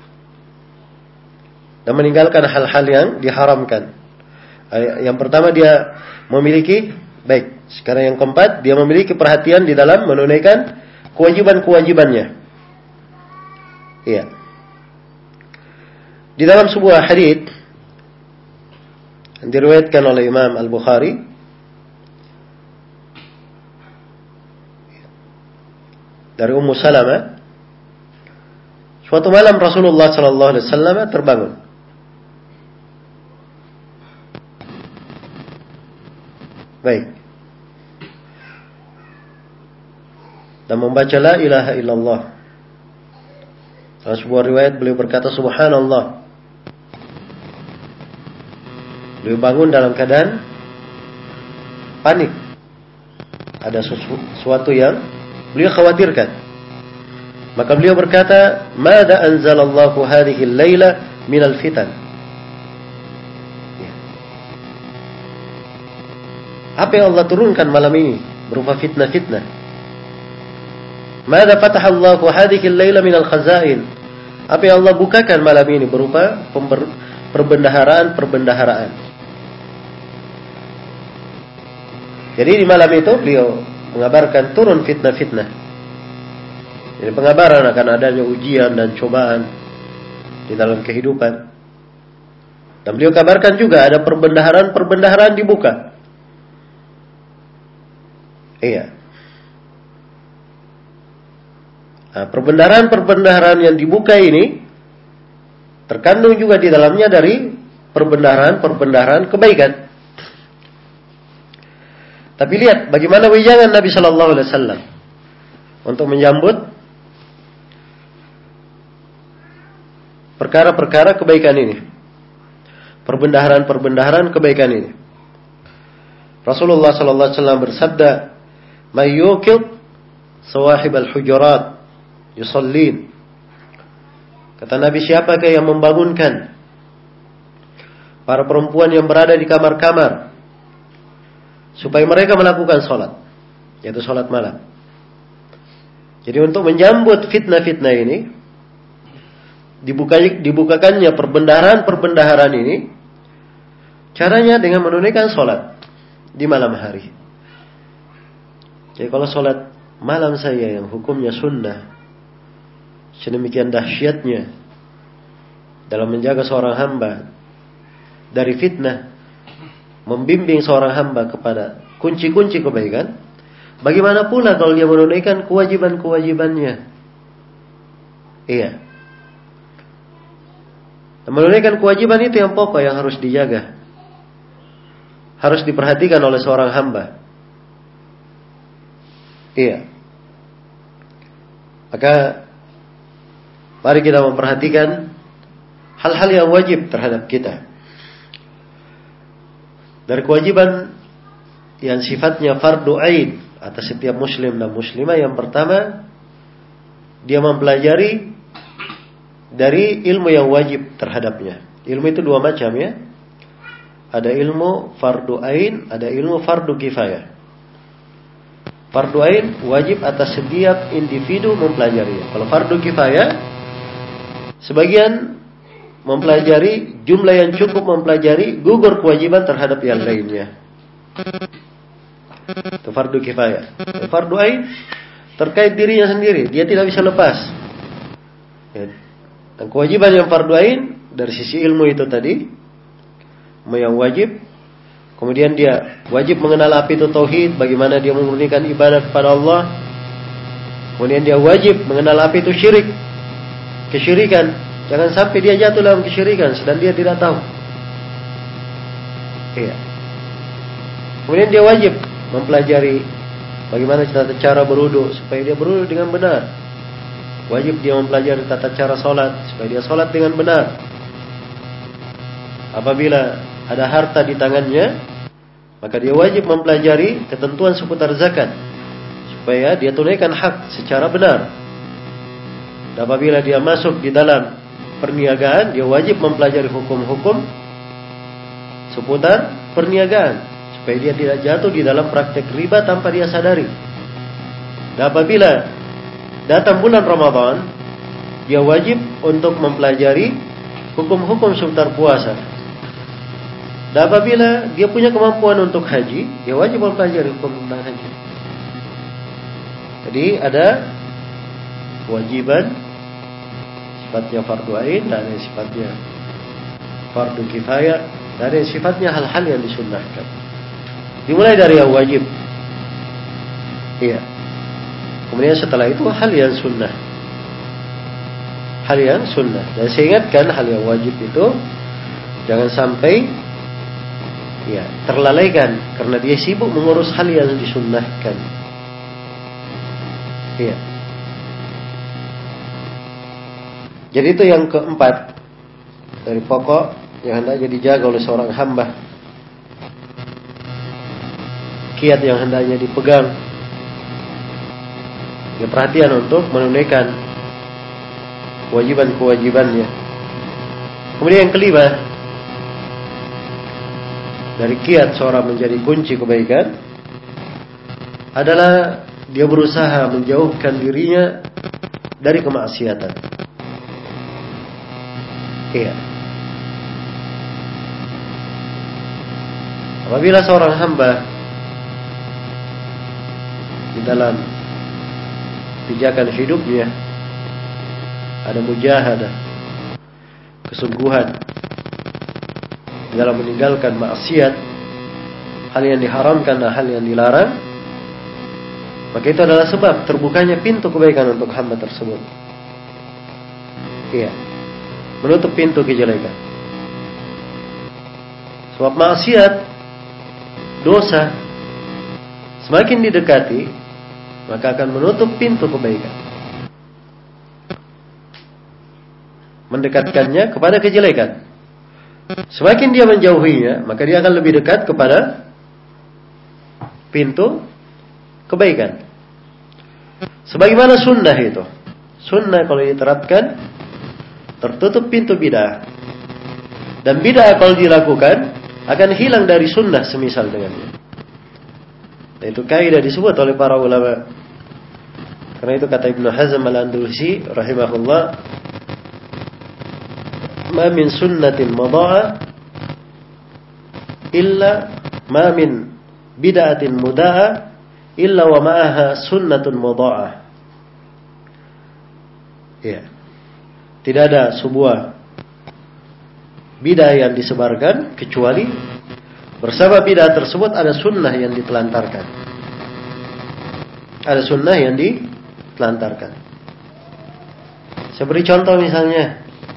dan meninggalkan hal-hal yang diharamkan. Yang pertama dia memiliki baik. Sekarang yang keempat, dia memiliki perhatian di dalam menunaikan kewajiban-kewajibannya. Iya. Di dalam sebuah hadits yang diriwayatkan oleh Imam Al-Bukhari, dari Ummu Salamah, suatu malam Rasulullah sallallahu alaihi wasallam terbangun. Baik. Dan membaca la ilaha illallah. Dalam sebuah riwayat beliau berkata subhanallah. Beliau bangun dalam keadaan panik. Ada sesuatu yang beliau khawatirkan. Maka beliau berkata, "Mada anzalallahu hadhihi al-laila minal fitan?" Ya. Apa yang Allah turunkan malam ini berupa fitnah-fitnah? "Mada fatahallahu hadhihi al-laila minal khazain?" Apa yang Allah bukakan malam ini berupa perbendaharaan-perbendaharaan. Jadi di malam itu beliau mengabarkan turun fitnah-fitnah. Jadi pengabaran akan adanya ujian dan cobaan di dalam kehidupan. Dan beliau kabarkan juga ada perbendaharaan-perbendaharaan dibuka. Iya. Nah, perbendaharaan-perbendaharaan yang dibuka ini terkandung juga di dalamnya dari perbendaharaan-perbendaharaan kebaikan. Tapi lihat bagaimana wejangan Nabi Shallallahu Alaihi Wasallam untuk menyambut perkara-perkara kebaikan ini, perbendaharaan-perbendaharaan kebaikan ini. Rasulullah Shallallahu Alaihi Wasallam bersabda, "Mayyukid sawahib al-hujurat yusallin." Kata Nabi, siapakah yang membangunkan para perempuan yang berada di kamar-kamar supaya mereka melakukan sholat, yaitu sholat malam. Jadi untuk menyambut fitnah-fitnah ini, dibuka, dibukakannya perbendaharaan-perbendaharaan ini, caranya dengan menunaikan sholat di malam hari. Jadi kalau sholat malam saya yang hukumnya sunnah, sedemikian dahsyatnya dalam menjaga seorang hamba dari fitnah, membimbing seorang hamba kepada kunci-kunci kebaikan, bagaimana pula kalau dia menunaikan kewajiban-kewajibannya? Iya. Dan menunaikan kewajiban itu yang pokok yang harus dijaga, harus diperhatikan oleh seorang hamba. Iya. Maka mari kita memperhatikan hal-hal yang wajib terhadap kita. Dari kewajiban yang sifatnya fardu ain atas setiap muslim dan muslimah, yang pertama dia mempelajari dari ilmu yang wajib terhadapnya. Ilmu itu dua macam ya. Ada ilmu fardu ain, ada ilmu fardu kifayah. Fardu ain wajib atas setiap individu mempelajarinya. Kalau fardu kifayah, sebagian mempelajari, jumlah yang cukup mempelajari, gugur kewajiban terhadap yang lainnya. Itu fardu kifayah. Fardu ain terkait dirinya sendiri, dia tidak bisa lepas. Dan kewajiban yang fardu ain dari sisi ilmu itu tadi, ilmu yang wajib. Kemudian dia wajib mengenal apa itu tauhid, bagaimana dia memurnikan ibadah kepada Allah. Kemudian dia wajib mengenal apa itu syirik, kesyirikan. Jangan sampai dia jatuh dalam kesyirikan sedang dia tidak tahu. Iya. Kemudian dia wajib mempelajari bagaimana tata cara berwudu supaya dia berwudu dengan benar. Wajib dia mempelajari tata cara sholat supaya dia sholat dengan benar. Apabila ada harta di tangannya, maka dia wajib mempelajari ketentuan seputar zakat supaya dia tunaikan hak secara benar. Dan apabila dia masuk di dalam perniagaan, dia wajib mempelajari hukum-hukum seputar perniagaan supaya dia tidak jatuh di dalam praktek riba tanpa dia sadari. Dan apabila datang bulan Ramadan, dia wajib untuk mempelajari hukum-hukum seputar puasa. Dan apabila dia punya kemampuan untuk haji, dia wajib mempelajari hukum tentang haji. Jadi ada kewajiban sifatnya fardu ain, dan ada sifatnya fardu kifayah, dan ada sifatnya hal-hal yang disunnahkan. Dimulai dari yang wajib. Iya. Kemudian setelah itu hal yang sunnah. Hal yang sunnah. Dan saya ingatkan hal yang wajib itu jangan sampai ya terlalaikan karena dia sibuk mengurus hal yang disunnahkan. Iya. Jadi itu yang keempat dari pokok yang hendaknya dijaga oleh seorang hamba. Kiat yang hendaknya dipegang. Ya, perhatian untuk menunaikan kewajiban-kewajibannya. Kemudian yang kelima, dari kiat seorang menjadi kunci kebaikan adalah dia berusaha menjauhkan dirinya dari kemaksiatan. Iya. Apabila seorang hamba di dalam pijakan hidupnya ada mujahadah, kesungguhan dalam meninggalkan maksiat, hal yang diharamkan dan hal yang dilarang, maka itu adalah sebab terbukanya pintu kebaikan untuk hamba tersebut. Iya, menutup pintu kejelekan. Sebab maksiat, dosa, semakin didekati, maka akan menutup pintu kebaikan, mendekatkannya kepada kejelekan. Semakin dia menjauhinya, maka dia akan lebih dekat kepada pintu kebaikan. Sebagaimana sunnah itu, sunnah kalau diterapkan tertutup pintu bid'ah, dan bid'ah kalau dilakukan akan hilang dari sunnah semisal dengannya. Dan itu kaidah disebut oleh para ulama. Karena itu kata Ibnu Hazm al-Andalusi rahimahullah, ma min sunnatin mada'a illa ma min bid'atin muda'a illa wa ma'aha sunnatun mada'a. Ya. Tidak ada sebuah bid'ah yang disebarkan kecuali bersama bid'ah tersebut ada sunnah yang ditelantarkan. Ada sunnah yang ditelantarkan. Saya beri contoh misalnya,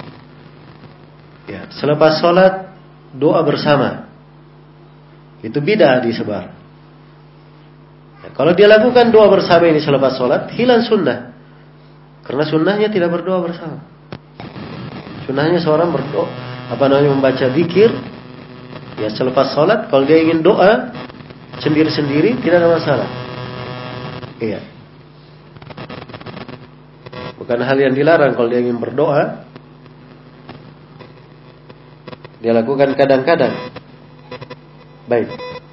ya, selepas sholat doa bersama, itu bid'ah disebar. Ya, kalau dia lakukan doa bersama ini selepas sholat, hilang sunnah, karena sunnahnya tidak berdoa bersama. Sunnahnya seorang berdoa, apa namanya, membaca zikir. Ya, selepas sholat, kalau dia ingin doa sendiri-sendiri tidak ada masalah. Iya. Bukan hal yang dilarang kalau dia ingin berdoa. Dia lakukan kadang-kadang. Baik.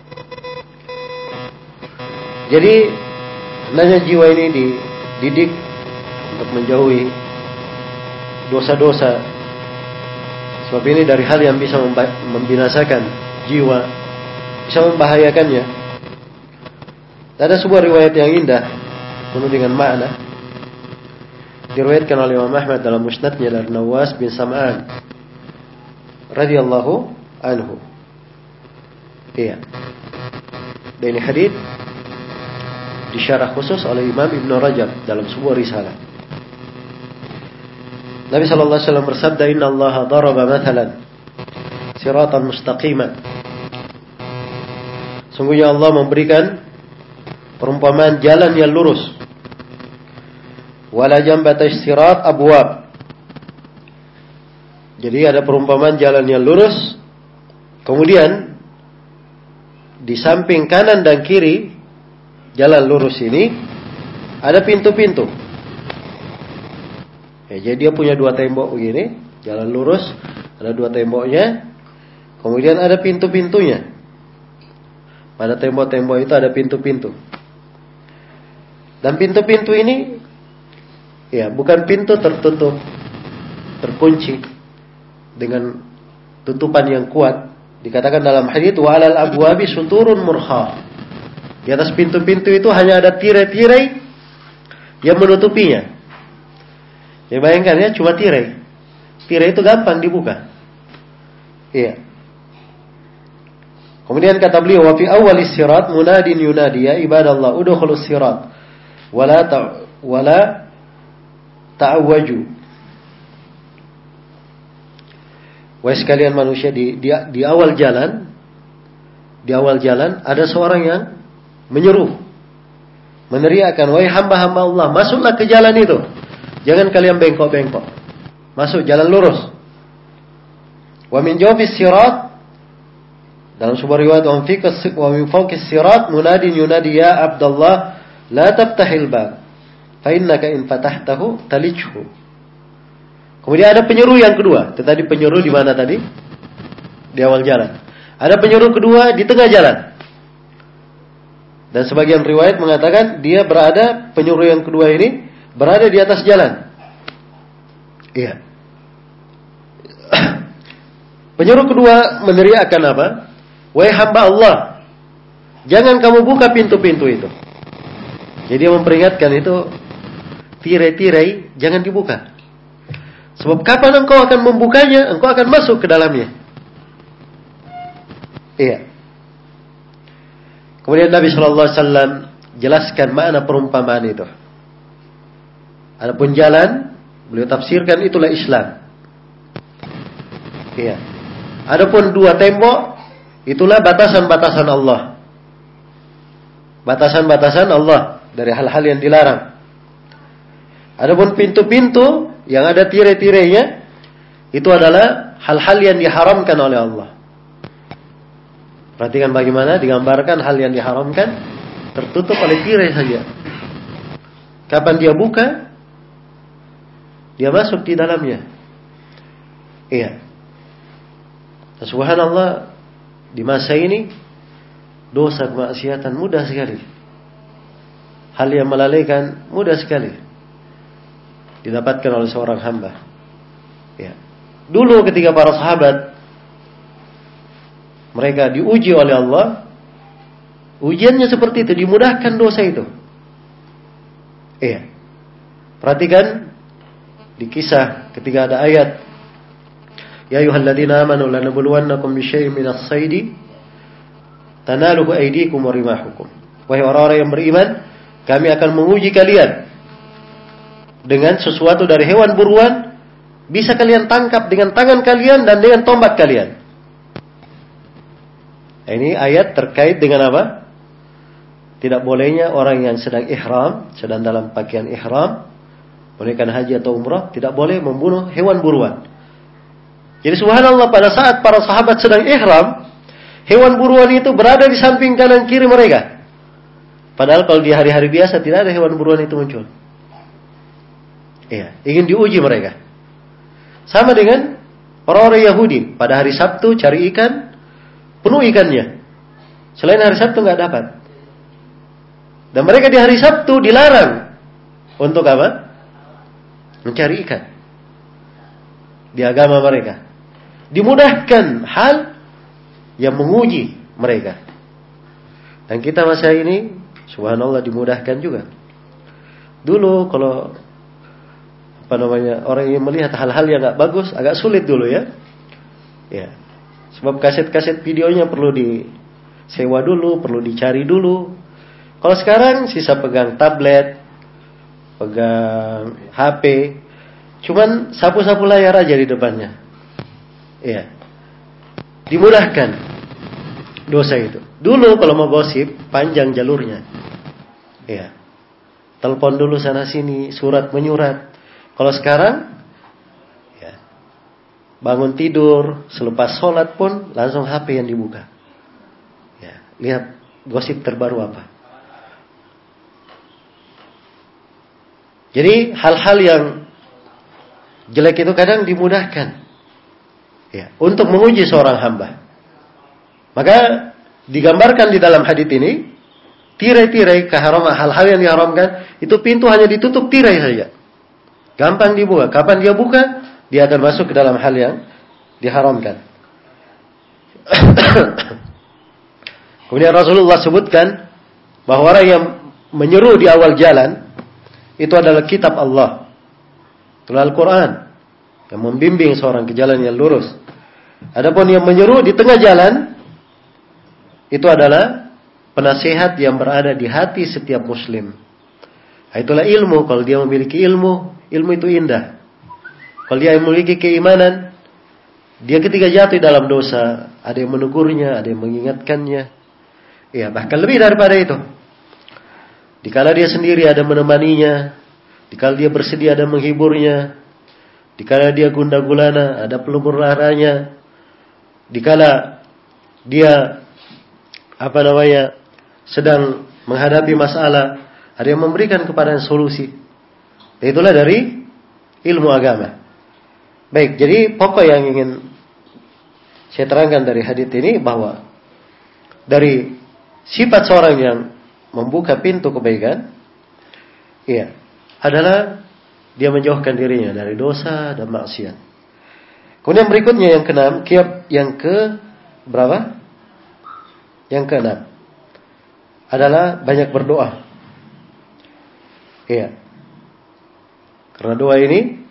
Jadi hendaknya jiwa ini dididik untuk menjauhi dosa-dosa. Sebab ini dari hal yang bisa membinasakan jiwa, bisa membahayakannya. Ada sebuah riwayat yang indah, penuh dengan makna, diriwayatkan oleh Imam Ahmad dalam musnadnya dari Nawas bin Sam'an radhiyallahu anhu. Iya. Dan ini hadits disyarah khusus oleh Imam Ibnu Rajab dalam sebuah risalah. Nabi sallallahu alaihi wasallam bersabda, "Inna Allah daraba mathalan siratan mustaqiman." Sungguhnya Allah memberikan perumpamaan jalan yang lurus. Wala jambatash sirat abwab. Jadi ada perumpamaan jalan yang lurus, kemudian di samping kanan dan kiri jalan lurus ini ada pintu-pintu. Ya, jadi dia punya dua tembok begini, jalan lurus, ada dua temboknya, kemudian ada pintu-pintunya. Pada tembok-tembok itu ada pintu-pintu. Dan pintu-pintu ini ya bukan pintu tertutup, terkunci dengan tutupan yang kuat. Dikatakan dalam hadits wa alal abwabi suturun murkhah. Di atas pintu-pintu itu hanya ada tirai-tirai yang menutupinya. Ya bayangkan ya, cuma tirai. Tirai itu gampang dibuka. Iya. Kemudian kata beliau, wa fi awwalis sirat munadin yunadi ya ibadallah udkhulus sirat wala ta wala ta'awwaju. Wahai sekalian manusia, di, di di awal jalan, di awal jalan ada seorang yang menyeru, meneriakkan, wahai hamba-hamba Allah, masuklah ke jalan itu. Jangan kalian bengkok-bengkok. Masuk jalan lurus. Wa min jawfis sirat, dalam sebuah riwayat, wa min fawqis sirat munadin yunadi ya Abdullah la taftahil bab fa innaka in fatahtahu talijhu. Kemudian ada penyeru yang kedua. Tadi penyeru di mana tadi? Di awal jalan. Ada penyeru kedua di tengah jalan. Dan sebagian riwayat mengatakan dia berada, penyeru yang kedua ini berada di atas jalan. Iya. Penyeru kedua meneriakkan apa? Wahai hamba Allah, jangan kamu buka pintu-pintu itu. Jadi dia memperingatkan itu, tirai-tirai jangan dibuka. Sebab kapan engkau akan membukanya, engkau akan masuk ke dalamnya. Iya. Kemudian Nabi Shallallahu Alaihi Wasallam jelaskan makna perumpamaan itu. Adapun jalan, beliau tafsirkan itulah Islam. Iya. Adapun dua tembok, itulah batasan-batasan Allah. Batasan-batasan Allah dari hal-hal yang dilarang. Adapun pintu-pintu yang ada tirai-tirainya, itu adalah hal-hal yang diharamkan oleh Allah. Perhatikan bagaimana digambarkan hal yang diharamkan tertutup oleh tirai saja. Kapan dia buka, dia masuk di dalamnya. Iya. Subhanallah, di masa ini dosa kemaksiatan mudah sekali. Hal yang melalaikan mudah sekali didapatkan oleh seorang hamba. Ya. Dulu ketika para sahabat mereka diuji oleh Allah, ujiannya seperti itu, dimudahkan dosa itu. Iya. Perhatikan di kisah ketika ada ayat, ya ayyuhalladzina amanu lanabluwannakum bisyai'in minas saidi tanaluhu aydikum wa rimahukum. Wahai orang-orang yang beriman, kami akan menguji kalian dengan sesuatu dari hewan buruan, bisa kalian tangkap dengan tangan kalian dan dengan tombak kalian. Ini ayat terkait dengan apa? Tidak bolehnya orang yang sedang ihram, sedang dalam pakaian ihram, menunaikan haji atau umrah, tidak boleh membunuh hewan buruan. Jadi subhanallah, pada saat para sahabat sedang ihram, hewan buruan itu berada di samping kanan kiri mereka. Padahal kalau di hari-hari biasa tidak ada hewan buruan itu muncul. Iya, ingin diuji mereka. Sama dengan orang-orang Yahudi, pada hari Sabtu cari ikan, penuh ikannya. Selain hari Sabtu nggak dapat. Dan mereka di hari Sabtu dilarang untuk apa? Mencari ikan. Di agama mereka dimudahkan hal yang menguji mereka. Dan kita masa ini subhanallah dimudahkan juga. Dulu kalau apa namanya, orang yang melihat hal-hal yang enggak bagus agak sulit dulu ya. Ya. Sebab kaset-kaset videonya perlu disewa dulu, perlu dicari dulu. Kalau sekarang sisa pegang tablet, pegang H P, cuman sapu-sapu layar aja di depannya. Iya. Dimudahkan dosa itu. Dulu kalau mau gosip panjang jalurnya. Iya. Telepon dulu sana sini, surat menyurat. Kalau sekarang ya, bangun tidur, selepas sholat pun langsung H P yang dibuka. Ya, lihat gosip terbaru apa. Jadi hal-hal yang jelek itu kadang dimudahkan. Ya, untuk menguji seorang hamba. Maka digambarkan di dalam hadits ini, tirai-tirai keharaman, hal-hal yang diharamkan, itu pintu hanya ditutup tirai saja. Gampang dibuka. Kapan dia buka, dia akan masuk ke dalam hal yang diharamkan. Kemudian Rasulullah sebutkan bahwa orang yang menyeru di awal jalan itu adalah kitab Allah, itulah Al-Quran, yang membimbing seorang ke jalan yang lurus. Adapun yang menyeru di tengah jalan itu adalah penasihat yang berada di hati setiap muslim. Itulah ilmu. Kalau dia memiliki ilmu, ilmu itu indah. Kalau dia memiliki keimanan, dia ketika jatuh dalam dosa, ada yang menegurnya, ada yang mengingatkannya. Ya, bahkan lebih daripada itu. Dikala dia sendiri ada menemaninya, dikala dia bersedih ada menghiburnya, dikala dia gundah gulana ada pelupur laranya, dikala dia apa namanya sedang menghadapi masalah, ada yang memberikan kepada solusi. Itulah dari ilmu agama. Baik, jadi pokok yang ingin saya terangkan dari hadits ini bahwa dari sifat seorang yang membuka pintu kebaikan, iya, adalah dia menjauhkan dirinya dari dosa dan maksiat. Kemudian berikutnya yang keenam, yang ke berapa? Yang keenam adalah banyak berdoa. Iya. Karena doa ini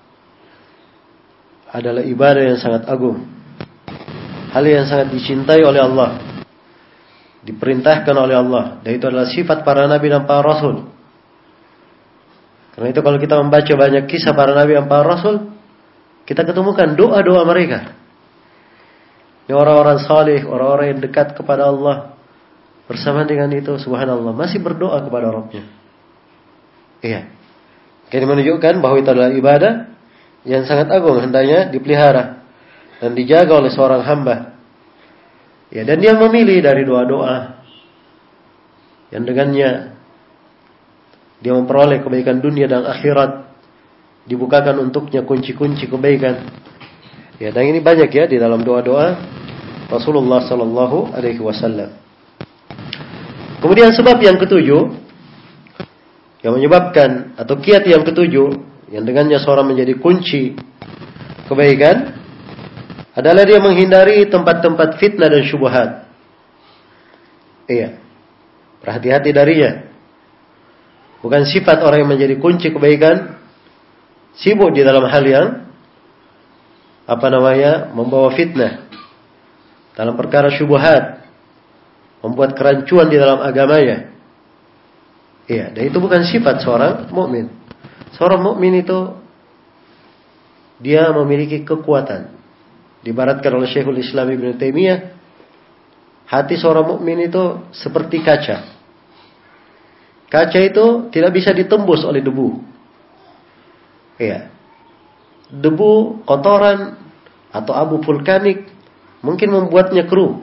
adalah ibadah yang sangat agung. Hal yang sangat dicintai oleh Allah. Diperintahkan oleh Allah. Dan itu adalah sifat para nabi dan para rasul. Karena itu kalau kita membaca banyak kisah para nabi dan para rasul, kita ketemukan doa-doa mereka. Ini orang-orang saleh, orang-orang yang dekat kepada Allah. Bersama dengan itu, subhanallah, masih berdoa kepada Rabbnya. Iya. Ini menunjukkan bahwa itu adalah ibadah yang sangat agung, hendaknya dipelihara dan dijaga oleh seorang hamba. Ya, dan dia memilih dari doa-doa yang dengannya dia memperoleh kebaikan dunia dan akhirat, dibukakan untuknya kunci-kunci kebaikan. Ya, dan ini banyak ya di dalam doa-doa Rasulullah sallallahu alaihi wasallam. Kemudian sebab yang ketujuh yang menyebabkan atau kiat yang ketujuh yang dengannya seorang menjadi kunci kebaikan adalah dia menghindari tempat-tempat fitnah dan syubhat. Iya. Berhati-hati darinya. Bukan sifat orang yang menjadi kunci kebaikan sibuk di dalam hal yang apa namanya membawa fitnah dalam perkara syubhat, membuat kerancuan di dalam agamanya. Iya, dan itu bukan sifat seorang mukmin. Seorang mukmin itu dia memiliki kekuatan. Diibaratkan oleh Syekhul Islam Ibnu Taimiyah, hati seorang mukmin itu seperti kaca. Kaca itu tidak bisa ditembus oleh debu. Iya. Debu, kotoran atau abu vulkanik mungkin membuatnya keruh.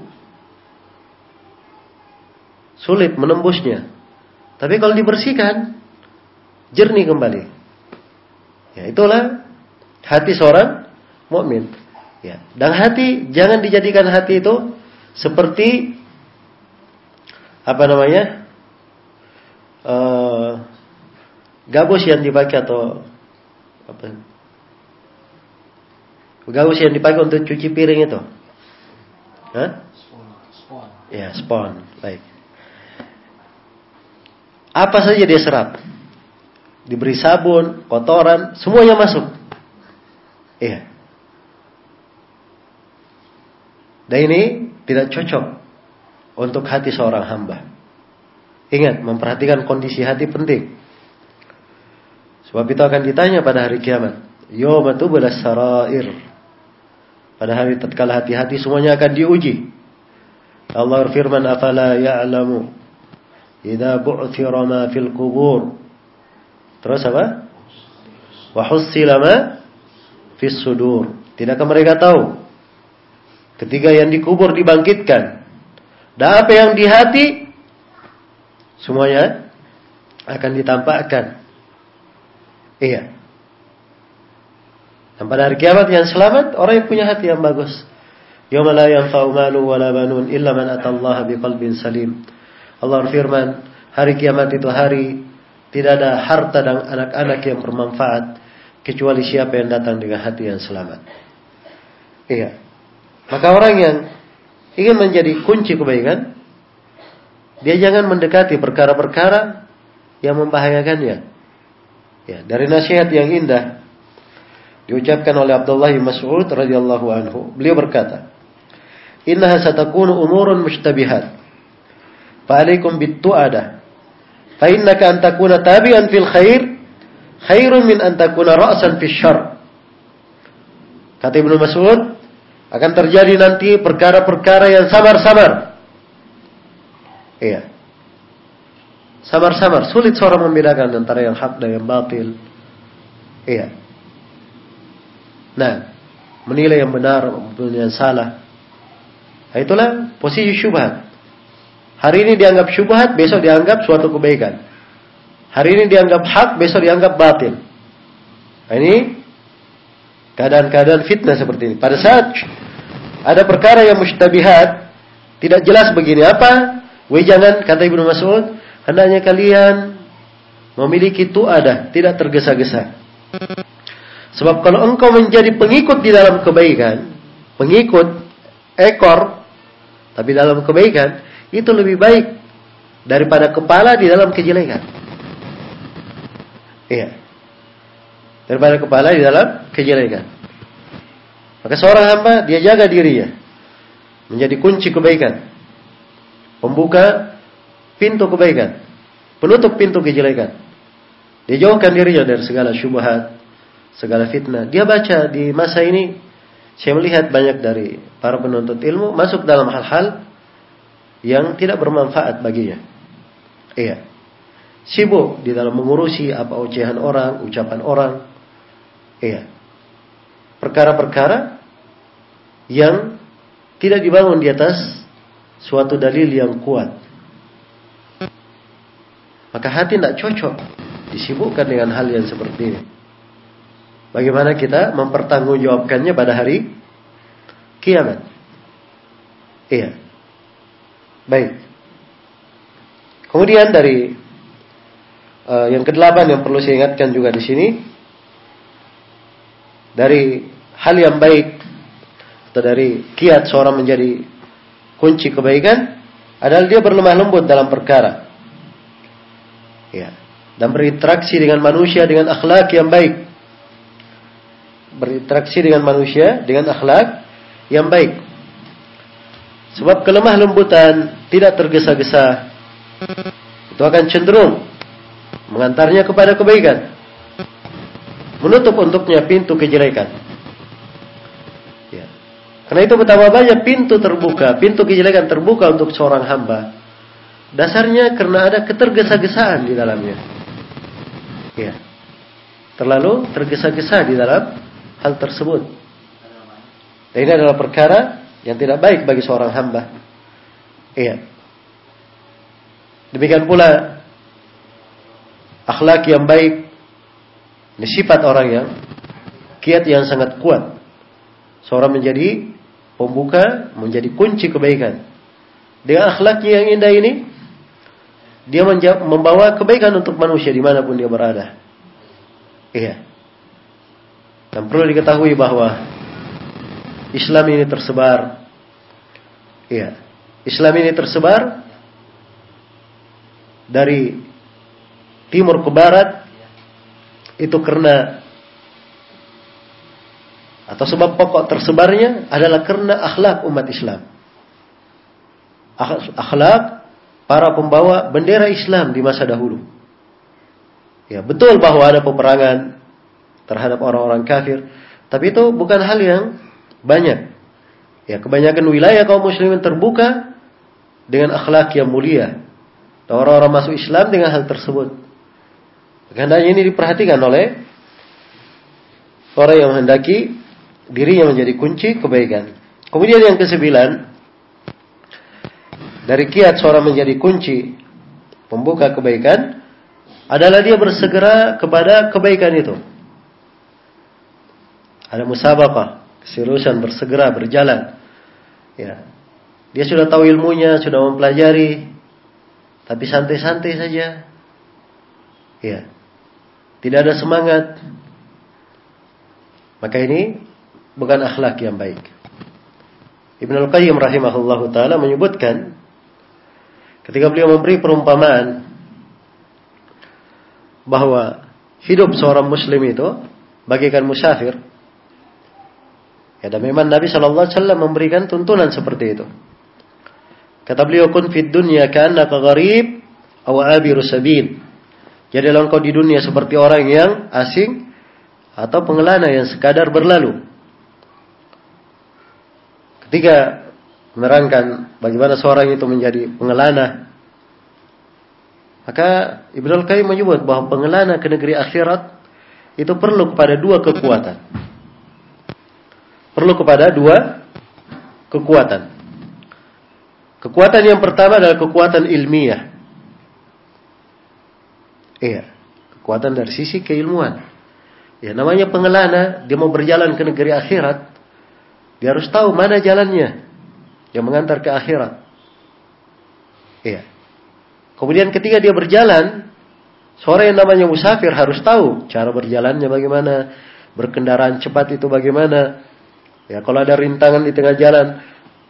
Sulit menembusnya. Tapi kalau dibersihkan, jernih kembali. Ya, itulah hati seorang mukmin. Ya, dan hati jangan dijadikan hati itu seperti apa namanya? Uh, gabus yang dipakai atau apa? Gabus yang dipakai untuk cuci piring itu. Hah? Spon. Ya, spon. Baik. Apa saja dia serap. Diberi sabun, kotoran, semuanya masuk. Iya. Dan ini tidak cocok untuk hati seorang hamba. Ingat, memperhatikan kondisi hati penting. Sebab itu akan ditanya pada hari kiamat. Yawma tublas sarair. Pada hari tatkala hati-hati semuanya akan diuji. Allah berfirman, afala ya'lamu idza bu'thira ma fil qubur. Terus apa? Wa hussila ma fis sudur. Tidakkah mereka tahu ketika yang dikubur dibangkitkan dan apa yang di hati semuanya akan ditampakkan. Iya. Dan pada hari kiamat yang selamat orang yang punya hati yang bagus. Yauma la yanfa'u malu wala banun illa man atallaha biqalbin salim. Allah berfirman, hari kiamat itu hari tidak ada harta dan anak-anak yang bermanfaat kecuali siapa yang datang dengan hati yang selamat. Iya. Maka orang yang ingin menjadi kunci kebaikan, dia jangan mendekati perkara-perkara yang membahayakannya. Ya, dari nasihat yang indah diucapkan oleh Abdullah bin Mas'ud radhiyallahu anhu, beliau berkata, "Innaha satakunu umurun mushtabihat. Fa'alaikum bit-tu'adah. Fa innaka an takuna tabi'an fil khair khairun min an takuna ra'san fil syarr." Kata Ibnu Mas'ud, akan terjadi nanti perkara-perkara yang samar-samar. Iya. Samar-samar, sulit seorang membedakan antara yang hak dan yang batil. Iya. Nah, menilai yang benar maupun yang salah. Nah, itulah posisi syubhat. Hari ini dianggap syubhat, besok dianggap suatu kebaikan. Hari ini dianggap hak, besok dianggap batil. Nah, ini keadaan-keadaan fitnah seperti ini. Pada saat ada perkara yang mustabihat, tidak jelas begini apa, weh jangan, kata Ibnu Mas'ud, hendaknya kalian memiliki tu'adah, tidak tergesa-gesa. Sebab kalau engkau menjadi pengikut di dalam kebaikan, pengikut ekor, tapi dalam kebaikan, itu lebih baik daripada kepala di dalam kejelekan. Iya. Daripada kepala di dalam kejelekan. Maka seorang hamba, dia jaga dirinya menjadi kunci kebaikan, pembuka pintu kebaikan, penutup pintu kejelekan. Dia jauhkan dirinya dari segala syubhat, segala fitnah. Dia baca di masa ini, saya melihat banyak dari para penuntut ilmu masuk dalam hal-hal yang tidak bermanfaat baginya. Iya. Sibuk di dalam mengurusi apa ocehan orang, ucapan orang. Iya. Perkara-perkara yang tidak dibangun di atas suatu dalil yang kuat. Maka hati tidak cocok disibukkan dengan hal yang seperti ini. Bagaimana kita mempertanggungjawabkannya pada hari kiamat? Iya. Baik. Kemudian dari uh, yang kedelapan yang perlu saya ingatkan juga di sini, dari hal yang baik atau dari kiat seorang menjadi kunci kebaikan adalah dia berlemah lembut dalam perkara, ya, dan berinteraksi dengan manusia dengan akhlak yang baik, berinteraksi dengan manusia dengan akhlak yang baik. Sebab kelemah lembutan, tidak tergesa-gesa, itu akan cenderung mengantarnya kepada kebaikan, menutup untuknya pintu kejelekan. Ya. Karena itu betapa banyak pintu terbuka, pintu kejelekan terbuka untuk seorang hamba. Dasarnya karena ada ketergesa-gesaan di dalamnya. Ya. Terlalu tergesa-gesa di dalam hal tersebut. Dan ini adalah perkara yang tidak baik bagi seorang hamba. Iya. Demikian pula akhlak yang baik, ini sifat orang yang kiat yang sangat kuat. Seorang menjadi pembuka, menjadi kunci kebaikan. Dengan akhlaknya yang indah ini, dia membawa kebaikan untuk manusia dimanapun dia berada. Iya. Dan perlu diketahui bahwa Islam ini tersebar. Iya. Islam ini tersebar dari timur ke barat, itu karena atau sebab pokok tersebarnya adalah karena akhlak umat Islam. Akhlak para pembawa bendera Islam di masa dahulu. Ya, betul bahwa ada peperangan terhadap orang-orang kafir, tapi itu bukan hal yang banyak. Ya, kebanyakan wilayah kaum muslimin terbuka dengan akhlak yang mulia. Dan orang-orang masuk Islam dengan hal tersebut. Karena ini diperhatikan oleh orang yang menghendaki dirinya menjadi kunci kebaikan. Kemudian yang kesembilan, dari kiat seorang menjadi kunci pembuka kebaikan adalah dia bersegera kepada kebaikan itu. Ada musabaqah, keseriusan, bersegera berjalan. Ya. Dia sudah tahu ilmunya, sudah mempelajari. tapi santai-santai saja. Ya. Tidak ada semangat. Maka ini bukan akhlak yang baik. Ibnu Al-Qayyim rahimahullahu taala menyebutkan ketika beliau memberi perumpamaan bahwa hidup seorang muslim itu bagaikan musafir. Ya, dan memang Nabi sallallahu alaihi wasallam memberikan tuntunan seperti itu. Kata beliau, kun fid dunya ka'annaka gharib aw abiru sabil. Jadilah engkau di dunia seperti orang yang asing atau pengelana yang sekadar berlalu. Ketika menerangkan bagaimana seorang itu menjadi pengelana, maka Ibnu Al-Qayyim menyebut bahwa pengelana ke negeri akhirat itu perlu kepada dua kekuatan. Perlu kepada dua kekuatan. Kekuatan yang pertama adalah kekuatan ilmiah. Iya, kekuatan dari sisi keilmuan. Ya, namanya pengelana, dia mau berjalan ke negeri akhirat, dia harus tahu mana jalannya yang mengantar ke akhirat. Iya. Kemudian ketika dia berjalan, seorang yang namanya musafir harus tahu cara berjalannya bagaimana, berkendaraan cepat itu bagaimana. Ya, kalau ada rintangan di tengah jalan,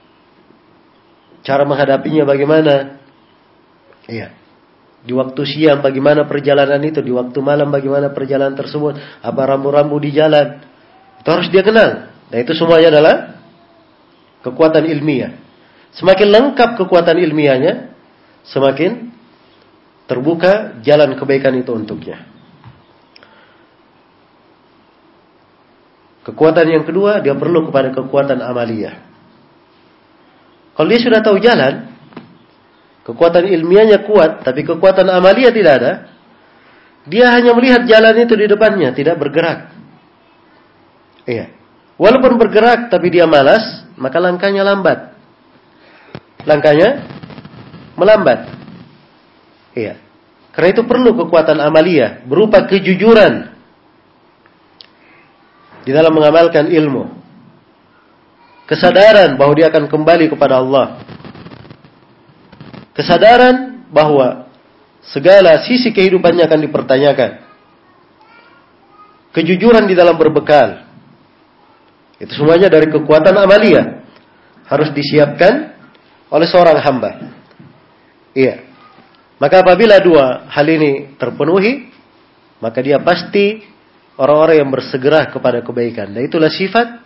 cara menghadapinya bagaimana. Iya. Di waktu siang bagaimana perjalanan itu, di waktu malam bagaimana perjalanan tersebut, apa rambu-rambu di jalan. Itu harus dia kenal. Dan itu semuanya adalah kekuatan ilmiah. Semakin lengkap kekuatan ilmiahnya, semakin terbuka jalan kebaikan itu untuknya. Kekuatan yang kedua, dia perlu kepada kekuatan amaliyah. Kalau dia sudah tahu jalan, kekuatan ilmiahnya kuat, tapi kekuatan amaliyah tidak ada, dia hanya melihat jalan itu di depannya, tidak bergerak. Iya. Walaupun bergerak tapi dia malas, maka langkahnya lambat. Langkahnya melambat. Iya. Karena itu perlu kekuatan amaliyah berupa kejujuran di dalam mengamalkan ilmu. Kesadaran bahwa dia akan kembali kepada Allah. Kesadaran bahwa segala sisi kehidupannya akan dipertanyakan. Kejujuran di dalam berbekal. Itu semuanya dari kekuatan amaliyah. Harus disiapkan oleh seorang hamba. Iya. Maka apabila dua hal ini terpenuhi, maka dia pasti orang-orang yang bersegera kepada kebaikan. Dan itulah sifat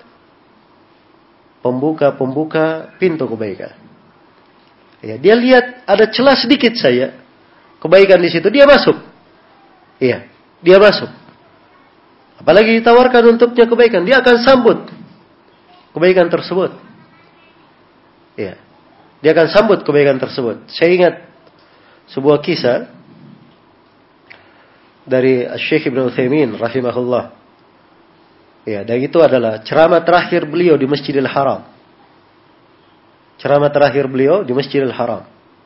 pembuka-pembuka pintu kebaikan. Ya, dia lihat ada celah sedikit saja kebaikan di situ, dia masuk. Iya, dia masuk. Apalagi ditawarkan untuknya kebaikan, dia akan sambut kebaikan tersebut. Iya, dia akan sambut kebaikan tersebut. Saya ingat sebuah kisah dari Syekh Ibnu Utsaimin rahimahullah. Ya, dan itu adalah ceramah terakhir beliau di Masjidil Haram. Ceramah terakhir beliau di Masjidil Haram.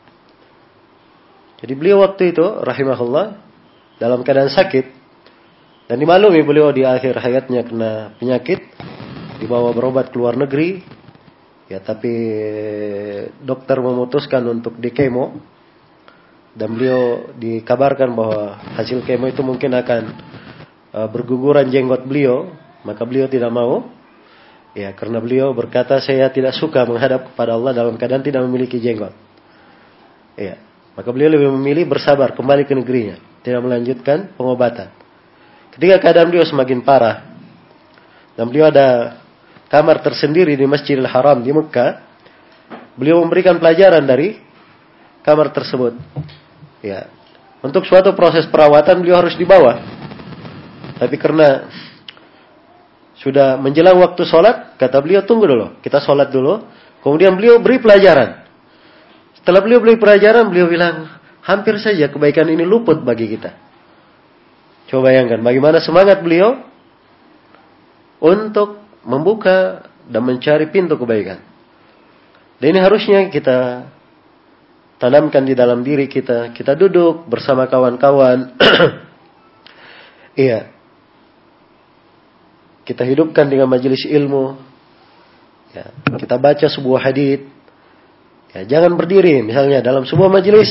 Jadi beliau waktu itu rahimahullah dalam keadaan sakit, dan dimaklumi beliau di akhir hayatnya kena penyakit, dibawa berobat ke luar negeri. Ya, tapi dokter memutuskan untuk di kemo, dan beliau dikabarkan bahwa hasil kemo itu mungkin akan uh, berguguran jenggot beliau. Maka beliau tidak mau. Ya, karena beliau berkata, saya tidak suka menghadap kepada Allah dalam keadaan tidak memiliki jenggot. Ya, maka beliau lebih memilih bersabar kembali ke negerinya, tidak melanjutkan pengobatan. Ketika keadaan beliau semakin parah, dan beliau ada kamar tersendiri di Masjidil Haram di Mekah, beliau memberikan pelajaran dari kamar tersebut. Ya, untuk suatu proses perawatan beliau harus dibawa. Tapi karena sudah menjelang waktu sholat, kata beliau, tunggu dulu, kita sholat dulu. Kemudian beliau beri pelajaran. Setelah beliau beri pelajaran, beliau bilang, hampir saja kebaikan ini luput bagi kita. Coba bayangkan bagaimana semangat beliau untuk membuka dan mencari pintu kebaikan. Dan ini harusnya kita tanamkan di dalam diri kita. Kita duduk bersama kawan-kawan. Iya. Kita hidupkan dengan majelis ilmu. Ya, kita baca sebuah hadits. Ya, jangan berdiri, misalnya dalam sebuah majelis,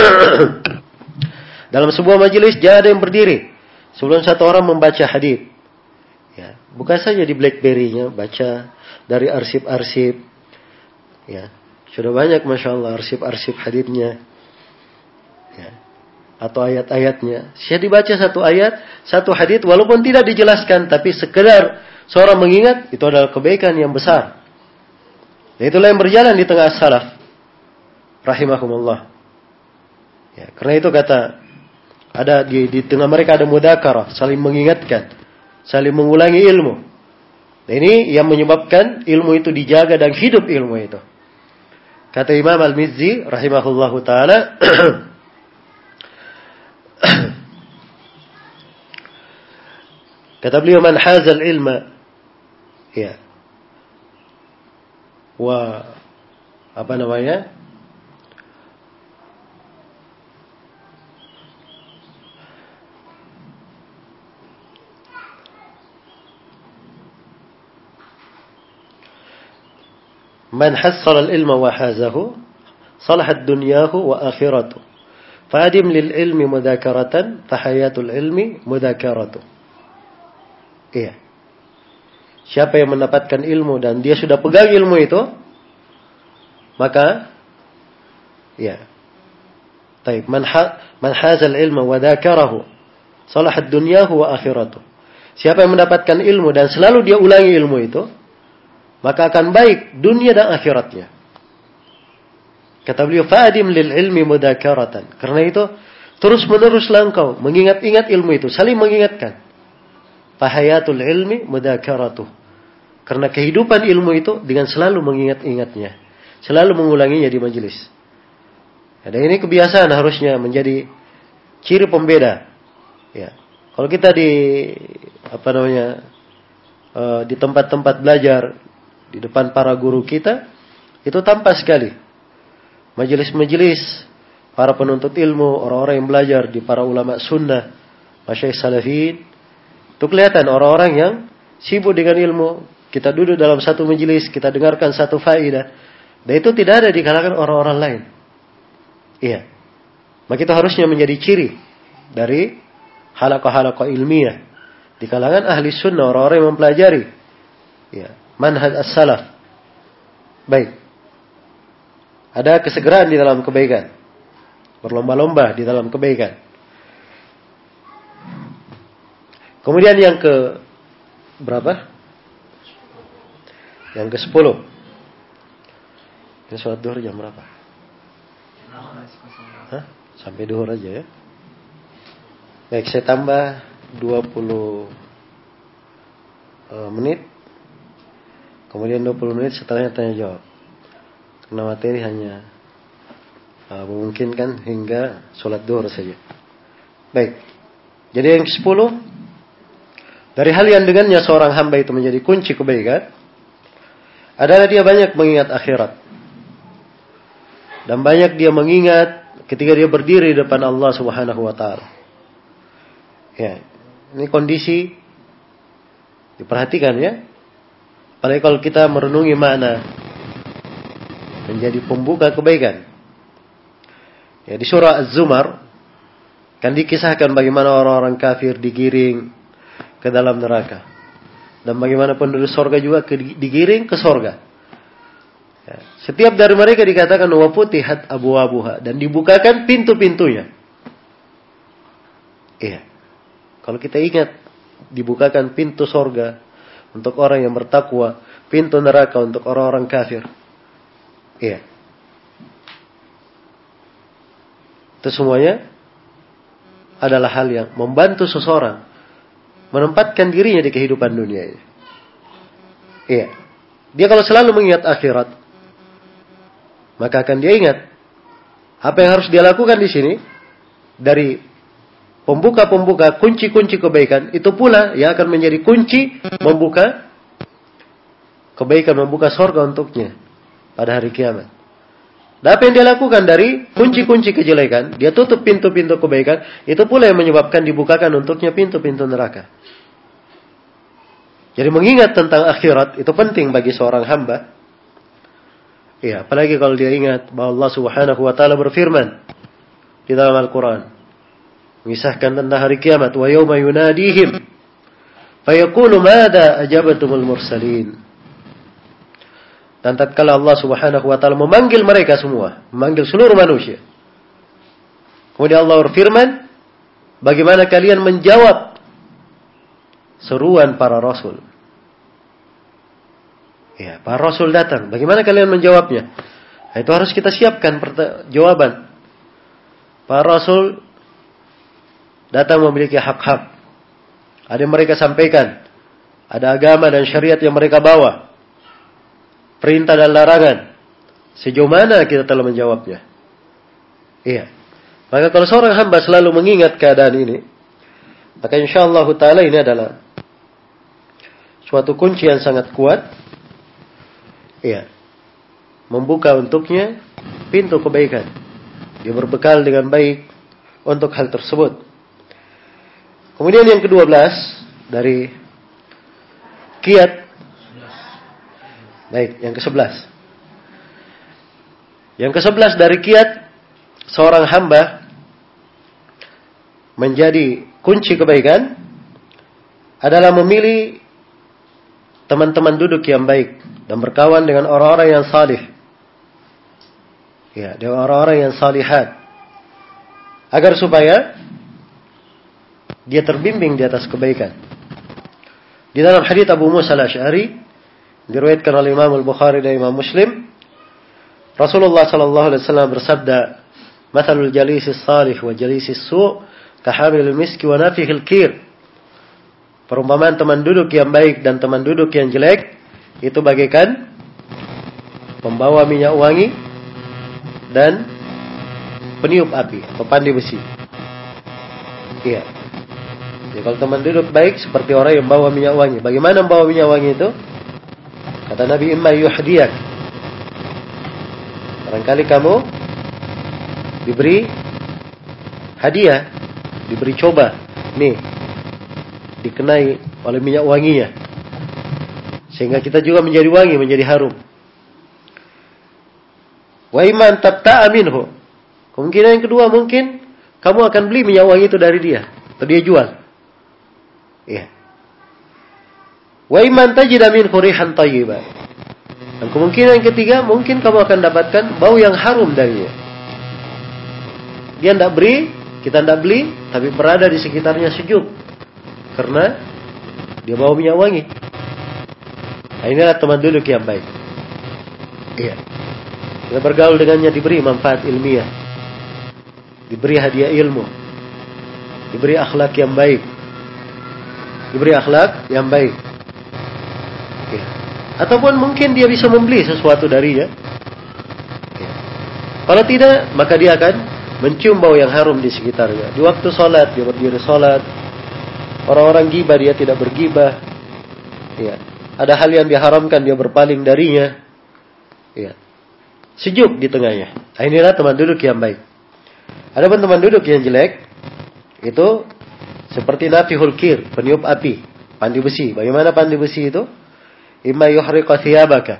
dalam sebuah majelis jangan ada yang berdiri sebelum satu orang membaca hadis. Ya, buka saja di BlackBerry-nya, baca dari arsip-arsip. Ya, sudah banyak, masya Allah, arsip-arsip hadisnya. Ya, atau ayat-ayatnya. Saya dibaca satu ayat, satu hadis, walaupun tidak dijelaskan, tapi sekedar seorang mengingat, itu adalah kebaikan yang besar. Dan itulah yang berjalan di tengah salaf rahimahumullah. Ya, karena itu kata ada di, di tengah mereka ada mudzakarah, saling mengingatkan, saling mengulangi ilmu. Dan ini yang menyebabkan ilmu itu dijaga dan hidup ilmu itu. Kata Imam Al-Mizzi rahimahullahu taala, kata beliau, man hazal ilma, ya, wa apa namanya? Man hassala al-ilma wa hazahu, salahat dunyahu wa akhiratuh. Fa'adim lil ilmi mudzakaratan, fahayatul ilmi mudzakaratuh. Iya. Siapa yang mendapatkan ilmu dan dia sudah pegang ilmu itu, maka ya. Baik, man ha, man hazal ilma wa dzakarahu, salahat dunyahu wa akhiratuh. Siapa yang mendapatkan ilmu dan selalu dia ulangi ilmu itu, maka akan baik dunia dan akhiratnya. Kata beliau, fa'adim lil ilmi mudzakaratan. Karena itu, terus meneruslah engkau mengingat-ingat ilmu itu, saling mengingatkan. Fahayatul ilmi mudzakaratuh. Karena kehidupan ilmu itu dengan selalu mengingat-ingatnya, selalu mengulanginya di majelis. Dan ini kebiasaan harusnya menjadi ciri pembeda. Ya. Kalau kita di apa namanya uh, di tempat-tempat belajar, di depan para guru kita, itu tampak sekali majelis-majelis para penuntut ilmu, orang-orang yang belajar di para ulama sunnah, masyayikh salafin. Itu kelihatan orang-orang yang sibuk dengan ilmu. Kita duduk dalam satu majelis, kita dengarkan satu faedah, dan itu tidak ada di kalangan orang-orang lain. Iya. Maka itu harusnya menjadi ciri dari halaqah-halaqah ilmiah di kalangan ahli sunnah, orang-orang yang mempelajari ya, manhaj as-salaf. Baik. Ada kesegeraan di dalam kebaikan. Berlomba-lomba di dalam kebaikan. Kemudian yang ke berapa? Yang ke sepuluh. Ini sholat duhur jam berapa? Hah? Sampai duhur aja ya. Baik, saya tambah dua puluh uh, menit. Kemudian dua puluh menit setelahnya tanya jawab. Karena materi hanya uh, memungkinkan hingga sholat duhur saja. Baik. Jadi yang ke sepuluh, dari hal yang dengannya seorang hamba itu menjadi kunci kebaikan adalah dia banyak mengingat akhirat. Dan banyak dia mengingat ketika dia berdiri di depan Allah Subhanahu wa taala. Ya, ini kondisi diperhatikan ya. Apalagi kalau kita merenungi makna menjadi pembuka kebaikan. Ya, di surah Az-Zumar kan dikisahkan bagaimana orang-orang kafir digiring ke dalam neraka. Dan bagaimana penduduk sorga juga digiring ke sorga. Ya, setiap dari mereka dikatakan wa futihat abwabuha, dan dibukakan pintu-pintunya. Iya. Kalau kita ingat dibukakan pintu sorga untuk orang yang bertakwa, pintu neraka untuk orang-orang kafir. Iya. Itu semuanya adalah hal yang membantu seseorang menempatkan dirinya di kehidupan dunia ini. Iya. Dia kalau selalu mengingat akhirat, maka akan dia ingat apa yang harus dia lakukan di sini dari pembuka-pembuka kunci-kunci kebaikan, itu pula yang akan menjadi kunci membuka kebaikan, membuka surga untuknya pada hari kiamat. Dan apa yang dia lakukan dari kunci-kunci kejelekan, dia tutup pintu-pintu kebaikan, itu pula yang menyebabkan dibukakan untuknya pintu-pintu neraka. Jadi mengingat tentang akhirat itu penting bagi seorang hamba. Ya, apalagi kalau dia ingat bahwa Allah Subhanahu wa taala berfirman di dalam Al-Qur'an mengisahkan tentang hari kiamat, wa yauma yunadihim fayaqulu madza ajabatumul mursalin. Dan tatkala Allah Subhanahu wa taala memanggil mereka semua, memanggil seluruh manusia. Kemudian Allah berfirman, bagaimana kalian menjawab seruan para rasul? Ya, para rasul datang. Bagaimana kalian menjawabnya? Nah, itu harus kita siapkan jawaban. Para rasul datang memiliki hak-hak. Ada yang mereka sampaikan. Ada agama dan syariat yang mereka bawa. Perintah dan larangan. Sejauh mana kita telah menjawabnya? Iya. Maka kalau seorang hamba selalu mengingat keadaan ini, maka insyaallah ta'ala ini adalah suatu kunci yang sangat kuat. Iya, membuka untuknya pintu kebaikan. Dia berbekal dengan baik untuk hal tersebut. Kemudian yang kedua belas dari kiat. Baik, yang kesebelas. Yang kesebelas dari kiat seorang hamba menjadi kunci kebaikan adalah memilih teman-teman duduk yang baik dan berkawan dengan orang-orang yang salih. Ya, dengan orang-orang yang salihat. Agar supaya dia terbimbing di atas kebaikan. Di dalam hadits Abu Musa al-Asy'ari diriwayatkan oleh Imam Al-Bukhari dan Imam Muslim, Rasulullah sallallahu alaihi wasallam bersabda, "Mathalul jalisis salih wa jalisis su' kahamilil miski wa nafihil kir." Perumpamaan teman duduk yang baik dan teman duduk yang jelek itu bagaikan pembawa minyak wangi dan peniup api atau pandai besi. Iya. Jadi kalau teman duduk baik seperti orang yang bawa minyak wangi. Bagaimana membawa minyak wangi itu? Kata Nabi, imma yuhdiyak. Barangkali kamu diberi hadiah, diberi coba. Nih, dikenai oleh minyak wanginya. Sehingga kita juga menjadi wangi, menjadi harum. Wa iman tabta'a minhu. Kemungkinan yang kedua mungkin kamu akan beli minyak wangi itu dari dia. Atau dia jual. Iya. Wa iman tajida minhu rihan tayyiban. Dan kemungkinan yang ketiga mungkin kamu akan dapatkan bau yang harum darinya. Dia tidak beri, kita tidak beli, tapi berada di sekitarnya sejuk. Karena dia bawa minyak wangi. Nah, inilah teman duduk yang baik. Iya. Kita bergaul dengannya, diberi manfaat ilmiah. Diberi hadiah ilmu. Diberi akhlak yang baik. Diberi akhlak yang baik. Iya. Ataupun mungkin dia bisa membeli sesuatu darinya. Iya. Kalau tidak, maka dia akan mencium bau yang harum di sekitarnya. Di waktu sholat, dia berdiri sholat. Orang-orang gibah, dia tidak bergibah. Ya. Ada hal yang diharamkan, dia berpaling darinya. Ya. Sejuk di tengahnya. Nah, inilah teman duduk yang baik. Adapun teman duduk yang jelek, itu seperti nafihul kir, peniup api, pandi besi. Bagaimana pandi besi itu? Imma yuhriqa thiyabaka.